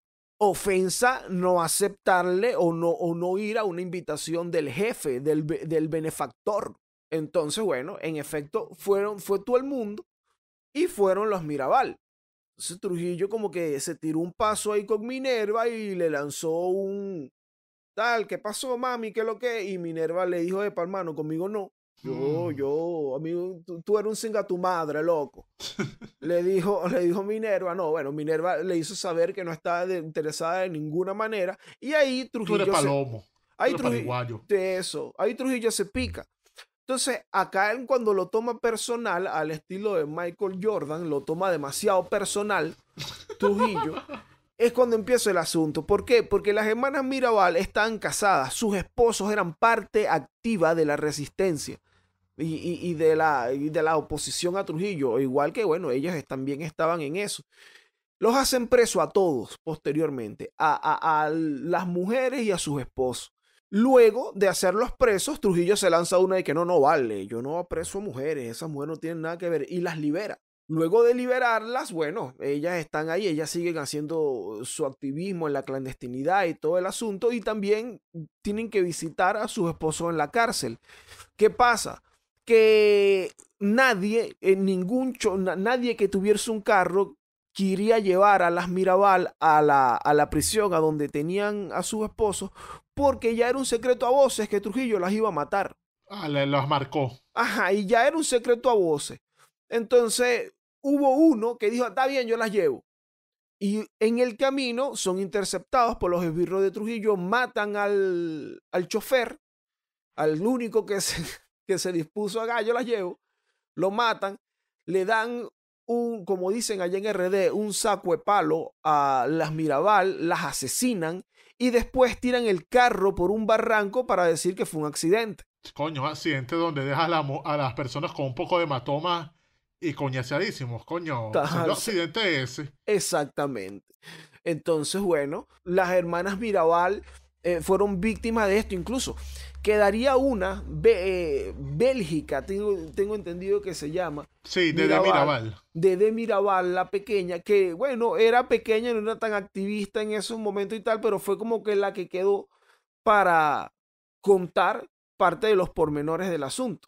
ofensa no aceptarle o no, o no ir a una invitación del jefe, del, del benefactor. Entonces, bueno, en efecto, fueron, fue todo el mundo y fueron los Mirabal. Entonces Trujillo como que se tiró un paso ahí con Minerva y le lanzó un tal, ¿qué pasó, mami? ¿Qué es lo que? Y Minerva le dijo, epa, hermano, conmigo no. Yo, Mm. yo, amigo, tú, tú eres un singa tu madre, loco. Le dijo, le dijo Minerva, no, bueno, Minerva le hizo saber que no estaba de- interesada de ninguna manera. Y ahí Tú eres Trujillo se, palomo. Tú ahí eres Trujillo, pariguayo. de eso, ahí Trujillo se pica. Entonces, acá él cuando lo toma personal, al estilo de Michael Jordan, lo toma demasiado personal, Trujillo, es cuando empieza el asunto. ¿Por qué? Porque las hermanas Mirabal estaban casadas, sus esposos eran parte activa de la resistencia y, y- y de la, y de la oposición a Trujillo, igual que, bueno, ellas también estaban en eso. Los hacen preso a todos posteriormente, a, a- a las mujeres y a sus esposos. Luego de hacerlos presos, Trujillo se lanza una de que no, no vale, yo no preso a mujeres, esas mujeres no tienen nada que ver, y las libera. Luego de liberarlas, bueno, ellas están ahí, ellas siguen haciendo su activismo en la clandestinidad y todo el asunto, y también tienen que visitar a sus esposos en la cárcel. ¿Qué pasa? Que nadie, en ningún cho- na- nadie que tuviese un carro quería llevar a las Mirabal a la, a la prisión, a donde tenían a sus esposos, porque ya era un secreto a voces que Trujillo las iba a matar. Ah, le, los marcó. Ajá, y ya era un secreto a voces. Entonces, hubo uno que dijo, está bien, yo las llevo. Y en el camino son interceptados por los esbirros de Trujillo, matan al, al chofer, al único que se, que se dispuso a, "Ah, yo las llevo", lo matan, le dan un, como dicen allá en R D, un saco de palo a las Mirabal, las asesinan y después tiran el carro por un barranco para decir que fue un accidente. Coño, accidente donde deja a, la mo- a las personas con un poco de hematoma y coñaceadísimos. Coño, Ajá, solo accidente ese. exactamente. Entonces, bueno, las hermanas Mirabal eh, fueron víctimas de esto. Incluso quedaría una, Bé- eh, Bélgica, tengo, tengo entendido que se llama. Sí, de de Mirabal. Dede Mirabal, la pequeña, que bueno, era pequeña, no era tan activista en esos momentos y tal, pero fue como que la que quedó para contar parte de los pormenores del asunto.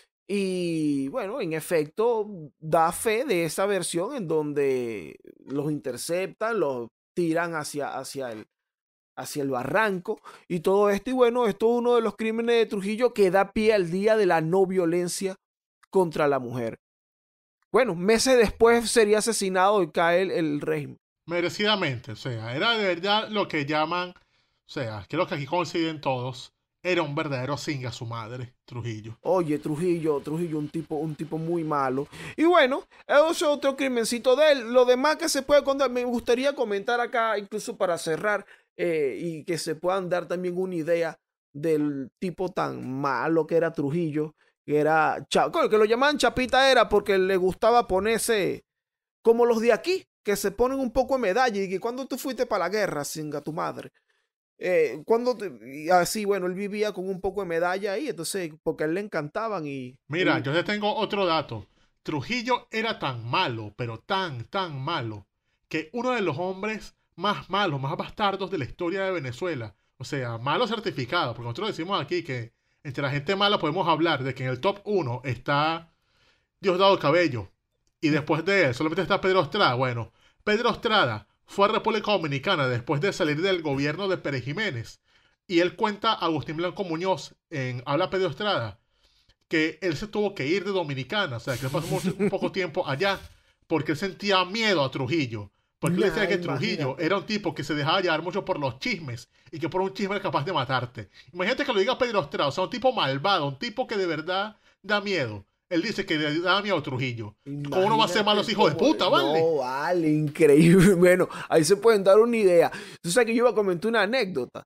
Y bueno, en efecto, da fe de esa versión en donde los interceptan, los tiran hacia, hacia el, hacia el barranco y todo esto. Y bueno, esto es uno de los crímenes de Trujillo que da pie al día de la no violencia contra la mujer. Bueno, meses después sería asesinado y cae el, el régimen. Merecidamente, o sea, era de verdad lo que llaman, o sea, creo que aquí coinciden todos, era un verdadero singa su madre, Trujillo. Oye, Trujillo, Trujillo, un tipo, un tipo muy malo. Y bueno, eso es otro crimencito de él. Lo demás que se puede contar, me gustaría comentar acá, incluso para cerrar, eh, y que se puedan dar también una idea del tipo tan malo que era Trujillo, que era, cha- que lo llamaban Chapita era porque le gustaba ponerse como los de aquí, que se ponen un poco de medalla y que cuando tú fuiste para la guerra, singa tu madre. Eh, cuando te- y así, bueno, él vivía con un poco de medalla ahí, entonces, porque a él le encantaban y Mira, él, yo te tengo otro dato. Trujillo era tan malo, pero tan, tan malo, que uno de los hombres más malos, más bastardos de la historia de Venezuela, o sea, malo certificado, porque nosotros decimos aquí que entre la gente mala podemos hablar de que en el top uno está Diosdado Cabello, y después de él solamente está Pedro Estrada. Bueno, Pedro Estrada fue a República Dominicana después de salir del gobierno de Pérez Jiménez. Y él cuenta a Agustín Blanco Muñoz en Habla Pedro Estrada que él se tuvo que ir de Dominicana, o sea, que él pasó mucho- un poco tiempo allá porque él sentía miedo a Trujillo. Porque él decía nah, que Trujillo imagínate. era un tipo que se dejaba llevar mucho por los chismes y que por un chisme era capaz de matarte. Imagínate que lo diga Pedro Estrada, o sea, un tipo malvado, un tipo que de verdad da miedo. Él dice que le da miedo a Trujillo. ¿Cómo no va a ser malos Imagínate hijos de cómo, puta, vale? no, vale, increíble. Bueno, ahí se pueden dar una idea. Tú sabes que yo iba a comentar una anécdota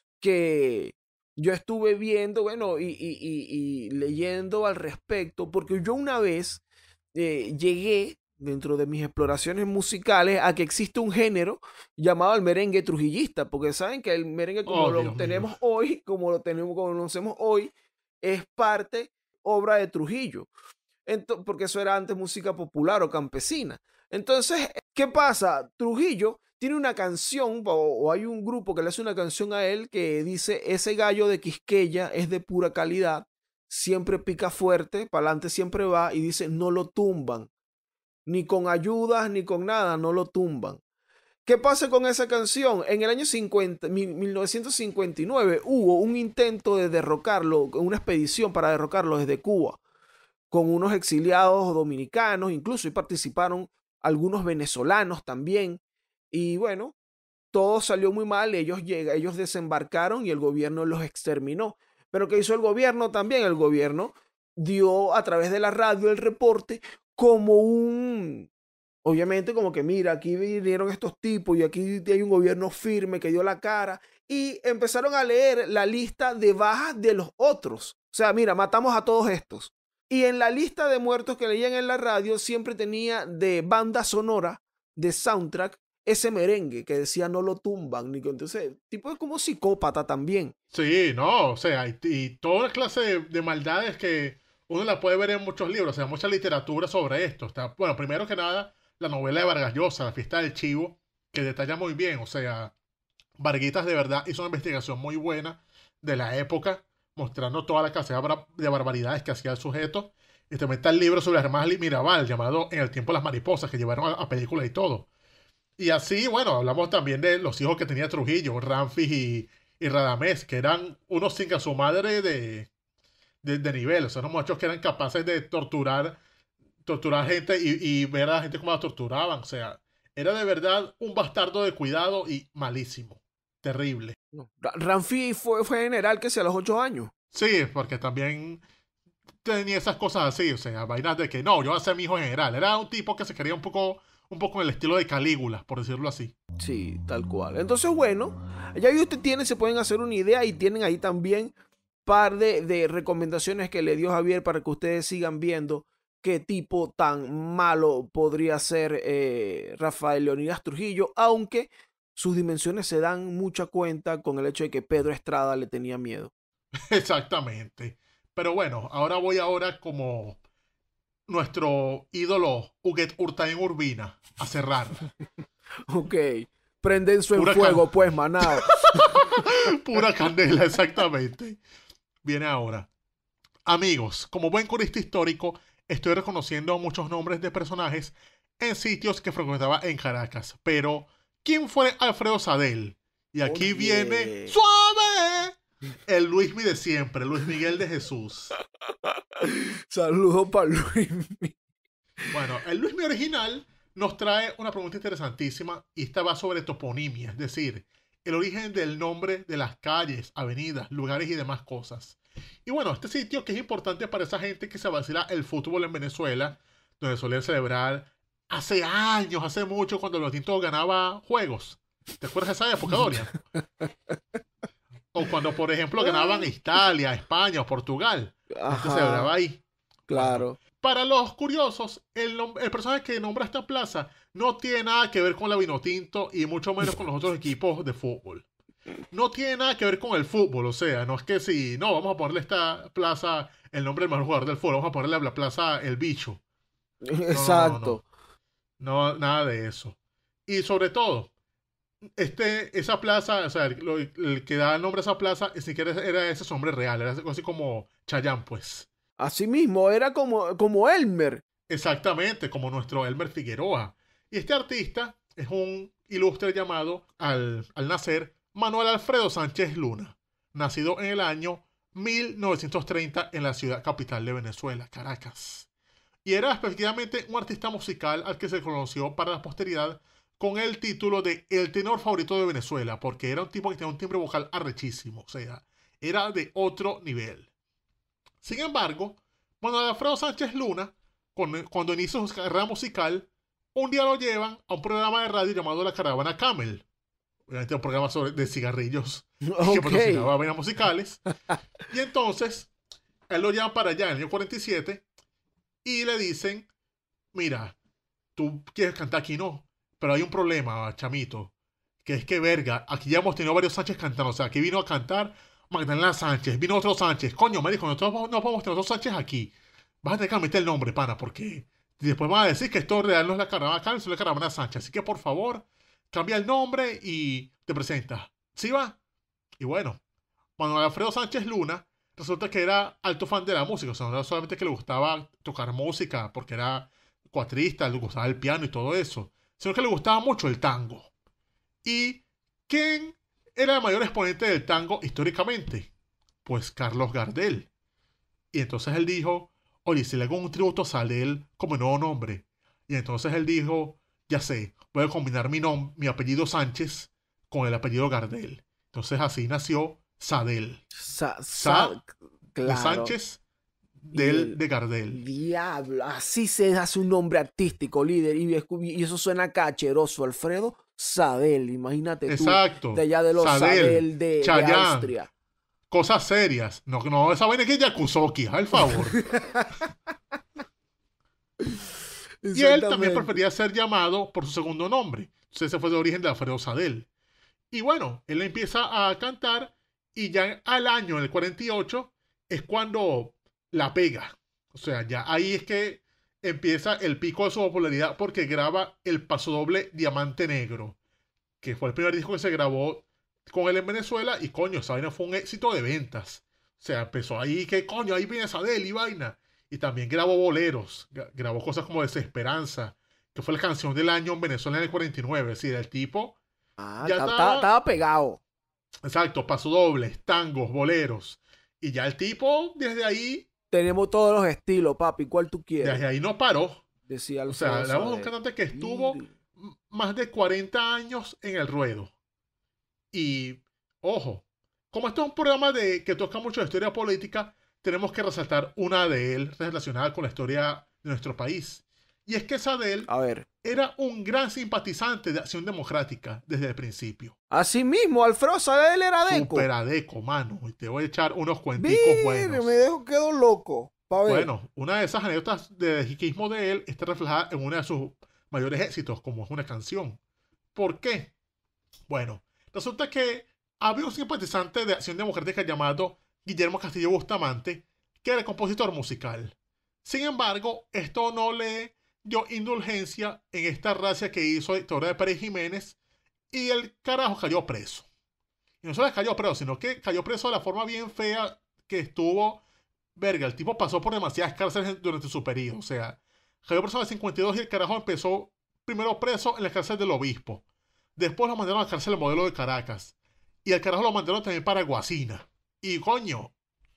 que yo estuve viendo, bueno, y, y- y- y leyendo al respecto, porque yo una vez eh, llegué dentro de mis exploraciones musicales a que existe un género llamado el merengue trujillista, porque saben que el merengue como Oh, lo Dios mío. tenemos hoy, como lo tenemos, como lo conocemos hoy, es parte obra de Trujillo. Ento- porque eso era antes música popular o campesina. Entonces, ¿qué pasa? Trujillo tiene una canción, o, o hay un grupo que le hace una canción a él que dice, ese gallo de Quisqueya es de pura calidad, siempre pica fuerte, para adelante siempre va, y dice, no lo tumban, ni con ayudas, ni con nada, no lo tumban. ¿Qué pasa con esa canción? En el año cincuenta, mil- mil novecientos cincuenta y nueve hubo un intento de derrocarlo, una expedición para derrocarlo desde Cuba con unos exiliados dominicanos, incluso y participaron algunos venezolanos también. Y bueno, todo salió muy mal, ellos, llega, ellos desembarcaron y el gobierno los exterminó. Pero ¿qué hizo el gobierno también? El gobierno dio a través de la radio el reporte como un, obviamente como que mira, aquí vinieron estos tipos y aquí hay un gobierno firme que dio la cara y empezaron a leer la lista de bajas de los otros. O sea, mira, matamos a todos estos. Y en la lista de muertos que leían en la radio siempre tenía de banda sonora, de soundtrack, ese merengue que decía no lo tumban. Ni que, entonces, tipo es como psicópata también. Sí, no, o sea, y, y toda clase de, de maldades que uno la puede ver en muchos libros, o sea, mucha literatura sobre esto. Está, bueno, primero que nada, la novela de Vargas Llosa, La fiesta del chivo, que detalla muy bien, o sea, Varguitas de verdad hizo una investigación muy buena de la época, mostrando toda la cantidad de barbaridades que hacía el sujeto. Y también está el libro sobre las hermanas Mirabal, llamado En el tiempo de las mariposas, que llevaron a, a películas y todo. Y así, bueno, hablamos también de los hijos que tenía Trujillo, Ramfis y, y Radamés, que eran unos sin a su madre de, de, de nivel. O sea, unos muchachos que eran capaces de torturar, torturar gente y, y ver a la gente cómo la torturaban. O sea, era de verdad un bastardo de cuidado y malísimo. Terrible. Ramfis fue, fue general que sea a los ocho años. Sí, porque también tenía esas cosas así, o sea, vainas de que no, yo voy a ser mi hijo general. Era un tipo que se quería un poco, un poco en el estilo de Calígula, por decirlo así. Sí, tal cual. Entonces, bueno, ya ahí usted tiene, se pueden hacer una idea y tienen ahí también par de, de recomendaciones que le dio Javier para que ustedes sigan viendo qué tipo tan malo podría ser eh, Rafael Leonidas Trujillo, aunque sus dimensiones se dan mucha cuenta con el hecho de que Pedro Estrada le tenía miedo. Exactamente. Pero bueno, ahora voy ahora como nuestro ídolo Huguet Hurtado Urbina a cerrar. Ok. Prenden su en Pura fuego, can... pues, manao. Pura candela, exactamente. Viene ahora. Amigos, como buen corista histórico, estoy reconociendo muchos nombres de personajes en sitios que frecuentaba en Caracas. Pero, ¿quién fue Alfredo Sadel? Y aquí Oye. viene ¡suave! El Luismi de siempre, Luis Miguel de Jesús. Saludos para Luismi. Bueno, el Luismi original nos trae una pregunta interesantísima y esta va sobre toponimia, es decir, el origen del nombre de las calles, avenidas, lugares y demás cosas. Y bueno, este sitio que es importante para esa gente que se vacila el fútbol en Venezuela, donde solían celebrar hace años, hace mucho, cuando los tintos ganaba juegos. ¿Te acuerdas de esa época, Dorian? O cuando, por ejemplo, ganaban Italia, España o Portugal. Ajá. Se celebraba ahí. Claro. Para los curiosos, el, el personaje que nombra esta plaza no tiene nada que ver con la Vinotinto y mucho menos con los otros equipos de fútbol. No tiene nada que ver con el fútbol, o sea, no es que si, no, vamos a ponerle a esta plaza el nombre del mejor jugador del fútbol, vamos a ponerle a la plaza El Bicho. Exacto. No, no, no, no, nada de eso. Y sobre todo, este, esa plaza, o sea, el, el, el que da el nombre a esa plaza, ni siquiera era ese nombre real, era así como Chayán, pues. Así mismo, era como, como Elmer. Exactamente, como nuestro Elmer Figueroa. Y este artista es un ilustre llamado, al, al nacer, Manuel Alfredo Sánchez Luna, nacido en el año mil novecientos treinta en la ciudad capital de Venezuela, Caracas. Y era efectivamente un artista musical al que se conoció para la posteridad con el título de El tenor favorito de Venezuela, porque era un tipo que tenía un timbre vocal arrechísimo, o sea, era de otro nivel. Sin embargo, Manuel Alfredo Sánchez Luna, cuando, cuando inició su carrera musical, un día lo llevan a un programa de radio llamado La Caravana Camel. Obviamente un programa sobre, de cigarrillos okay. que patrocinaba vainas musicales. Y entonces, él lo llaman para allá en el año cuarenta y siete y le dicen, mira, tú quieres cantar aquí, no, pero hay un problema, chamito, que es que verga, aquí ya hemos tenido varios Sánchez cantando, o sea, aquí vino a cantar Magdalena Sánchez, vino otro Sánchez, coño, me dijo, nosotros no podemos tener otro Sánchez aquí, vas a tener que meter el nombre, pana, porque después van a decir que esto real no es la Caravana Camel, sino la Caravana Sánchez, así que por favor, cambia el nombre y te presentas. ¿Sí va? Y bueno, Manuel Alfredo Sánchez Luna resulta que era alto fan de la música. O sea, no era solamente que le gustaba tocar música porque era cuatrista, le gustaba el piano y todo eso, sino que le gustaba mucho el tango. ¿Y quién era el mayor exponente del tango históricamente? Pues Carlos Gardel. Y entonces él dijo, oye, si le hago un tributo a Sadel como nuevo nombre. Y entonces él dijo, ya sé, voy a combinar mi, nom mi apellido Sánchez con el apellido Gardel. Entonces así nació Sadel. Sa, sa, Sa claro. de Sánchez, del de Gardel. Diablo, así se hace un nombre artístico, líder. Y, y eso suena cacheroso, Alfredo Sadel, imagínate tú. Exacto. De allá de los Sadel, Sadel de, de Austria. Cosas serias. No, no, esa vaina que ya Yakuzoki, al favor. Y él también prefería ser llamado por su segundo nombre. Entonces ese fue el origen de Alfredo Sadel. Y bueno, él empieza a cantar y ya al año, en el cuarenta y ocho, es cuando la pega. O sea, ya ahí es que empieza el pico de su popularidad porque graba el pasodoble Diamante Negro, que fue el primer disco que se grabó con él en Venezuela y coño, esa vaina fue un éxito de ventas. O sea, empezó ahí que coño, ahí viene Sadel y vaina. Y también grabó boleros, grabó cosas como Desesperanza, que fue la canción del año en Venezuela en el cuarenta y nueve. Es decir, el tipo Ah, ya estaba, estaba pegado. Exacto, pasodobles, tangos, boleros. Y ya el tipo desde ahí, Tenemos todos los estilos, papi. ¿Cuál tú quieres? desde ahí no paró. Decía O sea, Alfredo hablamos de un Sadel. cantante que estuvo Y- más de cuarenta años en el ruedo. Y, ojo, como esto es un programa de, que toca mucho la historia política, tenemos que resaltar una de él relacionada con la historia de nuestro país. Y es que Sadel A ver. era un gran simpatizante de Acción Democrática desde el principio. Así mismo, Alfredo Sadel era deco. Super adeco, mano. Y te voy a echar unos cuenticos Mire, buenos. me dejo quedo loco. Pa' ver. Bueno, una de esas anécdotas de jiquismo de él está reflejada en uno de sus mayores éxitos, como es una canción. ¿Por qué? Bueno, resulta que había un simpatizante de Acción Democrática llamado Guillermo Castillo Bustamante, que era compositor musical. Sin embargo, esto no le dio indulgencia en esta racia que hizo dictadura de Pérez Jiménez y el carajo cayó preso. Y no solo cayó preso, sino que cayó preso de la forma bien fea que estuvo. Verga, el tipo pasó por demasiadas cárceles durante su periodo. O sea, cayó preso en el cincuenta y dos y el carajo empezó primero preso en la cárcel del Obispo. Después lo mandaron a la cárcel del Modelo de Caracas. Y el carajo lo mandaron también para Guasina. Y coño,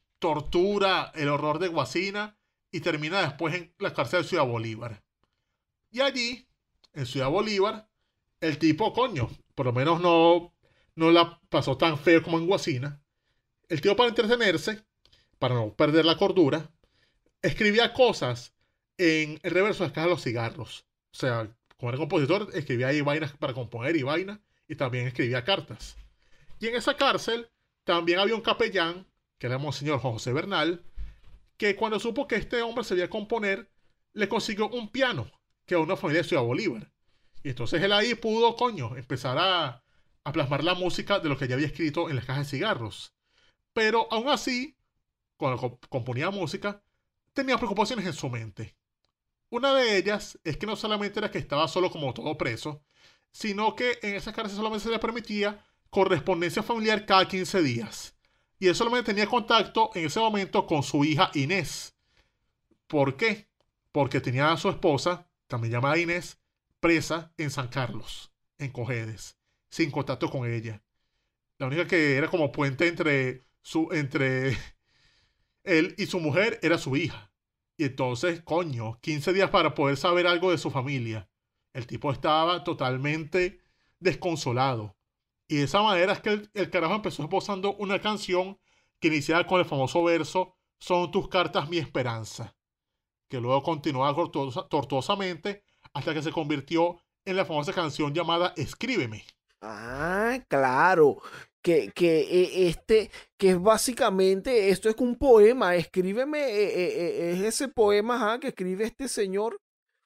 tortura, el horror de Guasina. Y termina después en la cárcel de Ciudad Bolívar. Y allí, en Ciudad Bolívar, el tipo, coño, por lo menos no, no la pasó tan feo como en Guasina. El tipo, para entretenerse, para no perder la cordura, escribía cosas en el reverso de las cajas de los cigarros. O sea, como era compositor, escribía ahí vainas para componer y vainas, y también escribía cartas. Y en esa cárcel también había un capellán, que era Monseñor José Bernal, que cuando supo que este hombre sabía componer, le consiguió un piano, que era una familia de Ciudad Bolívar. Y entonces él ahí pudo, coño, empezar a, a plasmar la música de lo que ya había escrito en las cajas de cigarros. Pero aún así, cuando comp componía música, tenía preocupaciones en su mente. Una de ellas es que no solamente era que estaba solo como todo preso, sino que en esa cárcel solamente se le permitía correspondencia familiar cada quince días. Y él solamente tenía contacto en ese momento con su hija Inés. ¿Por qué? Porque tenía a su esposa, también llamada Inés, presa en San Carlos, en Cojedes, sin contacto con ella. La única que era como puente entre, su, entre él y su mujer era su hija. Y entonces, coño, quince días para poder saber algo de su familia. El tipo estaba totalmente desconsolado. Y de esa manera es que el, el carajo empezó esbozando una canción que iniciaba con el famoso verso "Son tus cartas mi esperanza", que luego continuaba tortuosa, tortuosamente hasta que se convirtió en la famosa canción llamada Escríbeme. Ah, claro. Que, que eh, este, que es básicamente, esto es un poema. Escríbeme, eh, eh, eh, es ese poema ajá, que escribe este señor.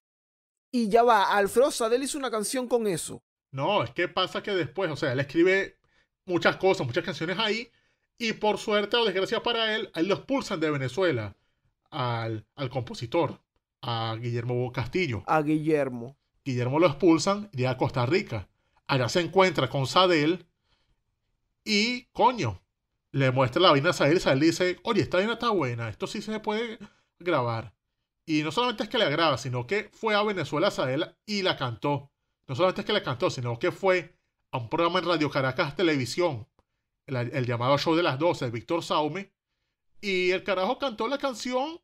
Y ya va, Alfredo Sadel hizo una canción con eso. No, es que pasa que después, o sea, él escribe muchas cosas, muchas canciones ahí, y por suerte o desgracia para él, a él lo expulsan de Venezuela al, al compositor, a Guillermo Castillo. A Guillermo. Guillermo lo expulsan y llega a Costa Rica. Allá se encuentra con Sadel y, coño, le muestra la vaina a Sadel y Sadel dice, oye, esta vaina está buena, esto sí se puede grabar. Y no solamente es que la graba, sino que fue a Venezuela Sadel y la cantó. No solamente es que la cantó, sino que fue a un programa en Radio Caracas Televisión, el, el llamado Show de las doce de Víctor Saume, y el carajo cantó la canción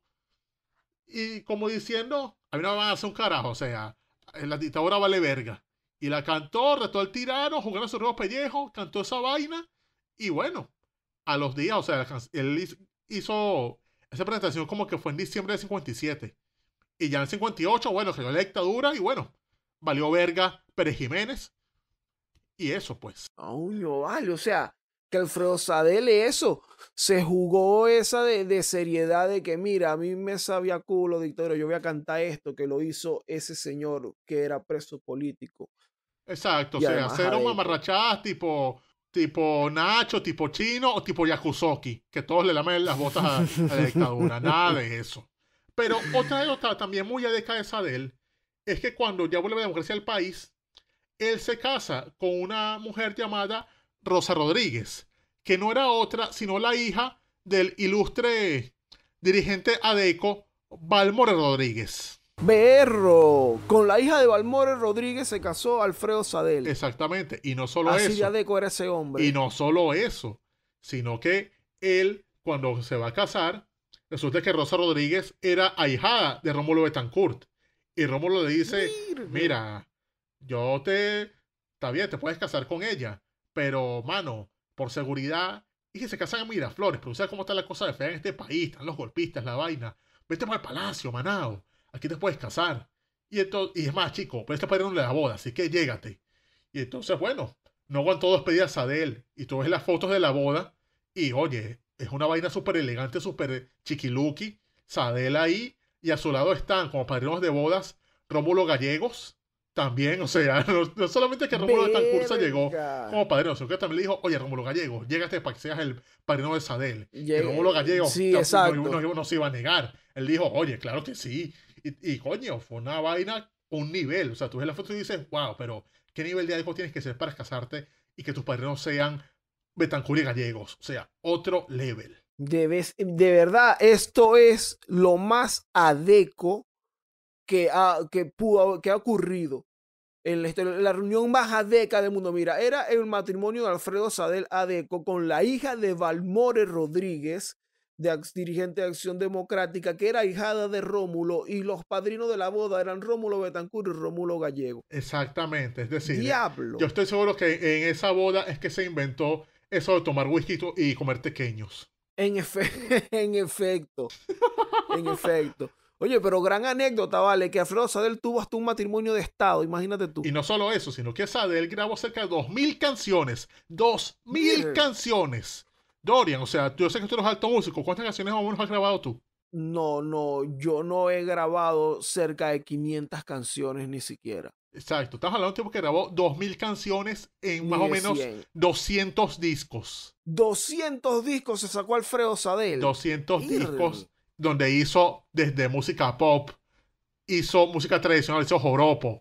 y como diciendo, a mí no me van a hacer un carajo, o sea, la dictadura vale verga. Y la cantó, retó al tirano, jugando su nuevo pellejo, cantó esa vaina, y bueno, a los días, o sea, él hizo esa presentación como que fue en diciembre del cincuenta y siete. Y ya en el cincuenta y ocho, bueno, cayó la dictadura y bueno, valió verga Pérez Jiménez. Y eso, pues. Coño, vale, o sea, que Alfredo Sadel eso, se jugó esa de, de seriedad de que mira, a mí me sabía culo, dictadura, yo voy a cantar esto que lo hizo ese señor que era preso político. Exacto, Y o sea, además cero adeco. mamarrachadas tipo, tipo Nacho, tipo Chino o tipo Yakusoki, que todos le lamen las botas a, a la dictadura, nada de eso. Pero otra anécdota también muy adeca de Sadel es que cuando ya vuelve la democracia al país, él se casa con una mujer llamada Rosa Rodríguez, que no era otra sino la hija del ilustre dirigente adeco Balmore Rodríguez. Berro, con la hija de Balmore Rodríguez se casó Alfredo Sadel. Exactamente, y no solo Así eso. de adeco era ese hombre. Y no solo eso, sino que él, cuando se va a casar, resulta que Rosa Rodríguez era ahijada de Rómulo Betancourt. Y Rómulo le dice, Mira. mira, yo te... Está bien, te puedes casar con ella, pero, mano, por seguridad... Y que se casan en Miraflores, pero ¿sabes cómo está la cosa de fea en este país? Están los golpistas, la vaina. Vete para el palacio, manao. Aquí te puedes casar. Y, entonces, y es más, chico, pero este padre no le da boda, así que llégate. Y entonces, bueno, no aguantó dos pedidas a él. Y tú ves las fotos de la boda. Y oye, es una vaina súper elegante, súper chiquiluki. Sadel ahí. Y a su lado están como padrinos de bodas Rómulo Gallegos. También, o sea, no, no solamente que Rómulo Betancourt se llegó como padrino, sino que también le dijo, oye, Rómulo Gallegos, llégate para que seas el padrino de Sadel. Llega, y Rómulo Gallegos sí, no, exacto. no, no, no se iba a negar. Él dijo, oye, claro que sí. Y, y coño, fue una vaina, un nivel. O sea, tú ves la foto y dices, wow, pero ¿qué nivel de adeco tienes que ser para casarte y que tus padrinos sean Betancourt y Gallegos? O sea, otro level. Debes, de verdad, esto es lo más adeco que ha, que pudo, que ha ocurrido en la, historia, la reunión más adeca del mundo. Mira, era el matrimonio de Alfredo Sadel Adeco con la hija de Balmore Rodríguez, de, dirigente de Acción Democrática, que era hijada de Rómulo, y los padrinos de la boda eran Rómulo Betancourt y Rómulo Gallego. Exactamente, es decir, Diablo. Yo estoy seguro que en esa boda es que se inventó eso de tomar whisky y comer tequeños. En, efe en efecto, en efecto. Oye, pero gran anécdota, vale, que Alfredo Sadel tuvo hasta un matrimonio de estado, imagínate tú. Y no solo eso, sino que Sadel grabó cerca de dos mil canciones. ¡Dos mil canciones! Dorian, o sea, yo sé que tú eres alto músico. ¿Cuántas canciones más o menos has grabado tú? No, no, yo no he grabado cerca de quinientas canciones ni siquiera. Exacto, estamos hablando de un tipo que grabó dos mil canciones en más o menos cien. doscientos discos. doscientos discos se sacó Alfredo Sadel. doscientos Ir. discos donde hizo desde música pop, hizo música tradicional, hizo joropo,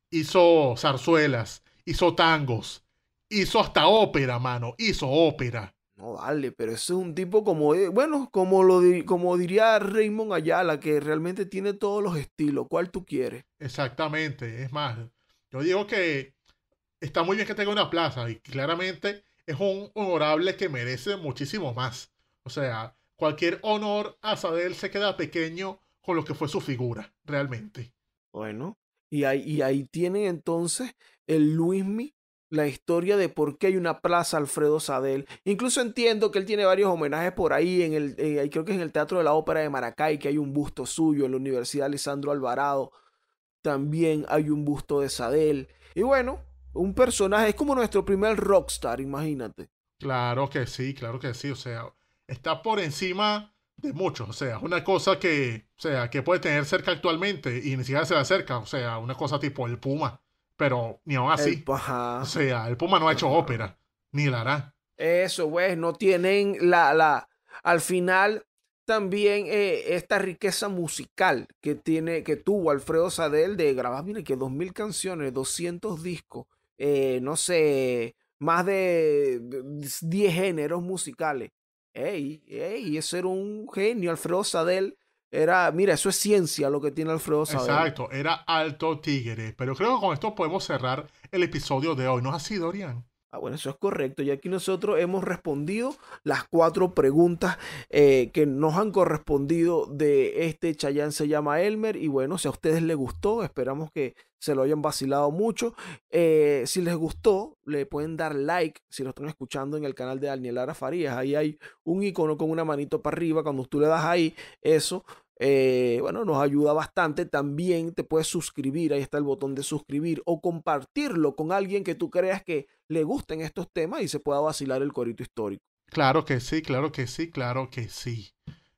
hizo zarzuelas, hizo tangos, hizo hasta ópera, mano, hizo ópera. No, vale, pero ese es un tipo como, bueno, como, lo di como diría Raymond Ayala, que realmente tiene todos los estilos. ¿Cuál tú quieres? Exactamente, es más, yo digo que está muy bien que tenga una plaza y claramente es un honorable que merece muchísimo más. O sea, cualquier honor a Sadel se queda pequeño con lo que fue su figura, realmente. Bueno, y ahí, y ahí tienen entonces el Luismi, la historia de por qué hay una plaza Alfredo Sadel. Incluso entiendo que él tiene varios homenajes por ahí, en el, eh, creo que es en el Teatro de la Ópera de Maracay, que hay un busto suyo, en la Universidad Lisandro Alvarado también hay un busto de Sadel. Y bueno, un personaje, es como nuestro primer rockstar, imagínate. Claro que sí, claro que sí, o sea, está por encima de muchos, o sea, una cosa que, o sea, que puede tener cerca actualmente y ni siquiera se le acerca, o sea, una cosa tipo el Puma, pero ni aún así, el, ajá, o sea, el Puma no ha hecho ajá. ópera, ni la hará. Eso, güey, no tienen la, la, al final también eh, esta riqueza musical que tiene, que tuvo Alfredo Sadel de grabar, mire, que dos mil canciones, doscientos discos, eh, no sé, más de diez géneros musicales. Ey, ey, ese era un genio, Alfredo Sadel. Era, mira, eso es ciencia lo que tiene Alfredo Sadel. Exacto, era alto tigre. Pero creo que con esto podemos cerrar el episodio de hoy. ¿No es así, Dorian? Ah, bueno, eso es correcto. Y aquí nosotros hemos respondido las cuatro preguntas eh, que nos han correspondido de este Chayanne se llama Elmer. Y bueno, si a ustedes les gustó, esperamos que se lo hayan vacilado mucho. Eh, si les gustó, le pueden dar like si lo están escuchando en el canal de Daniel Lara Farías. Ahí hay un icono con una manito para arriba. Cuando tú le das ahí, eso... Eh, bueno, nos ayuda bastante. También te puedes suscribir, ahí está el botón de suscribir, o compartirlo con alguien que tú creas que le gusten estos temas y se pueda vacilar el corito histórico. Claro que sí, claro que sí, claro que sí.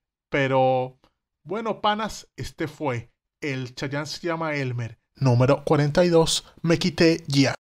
Pero, bueno, panas, este fue el Chayanne se llama Elmer número cuarenta y dos. Me quité ya.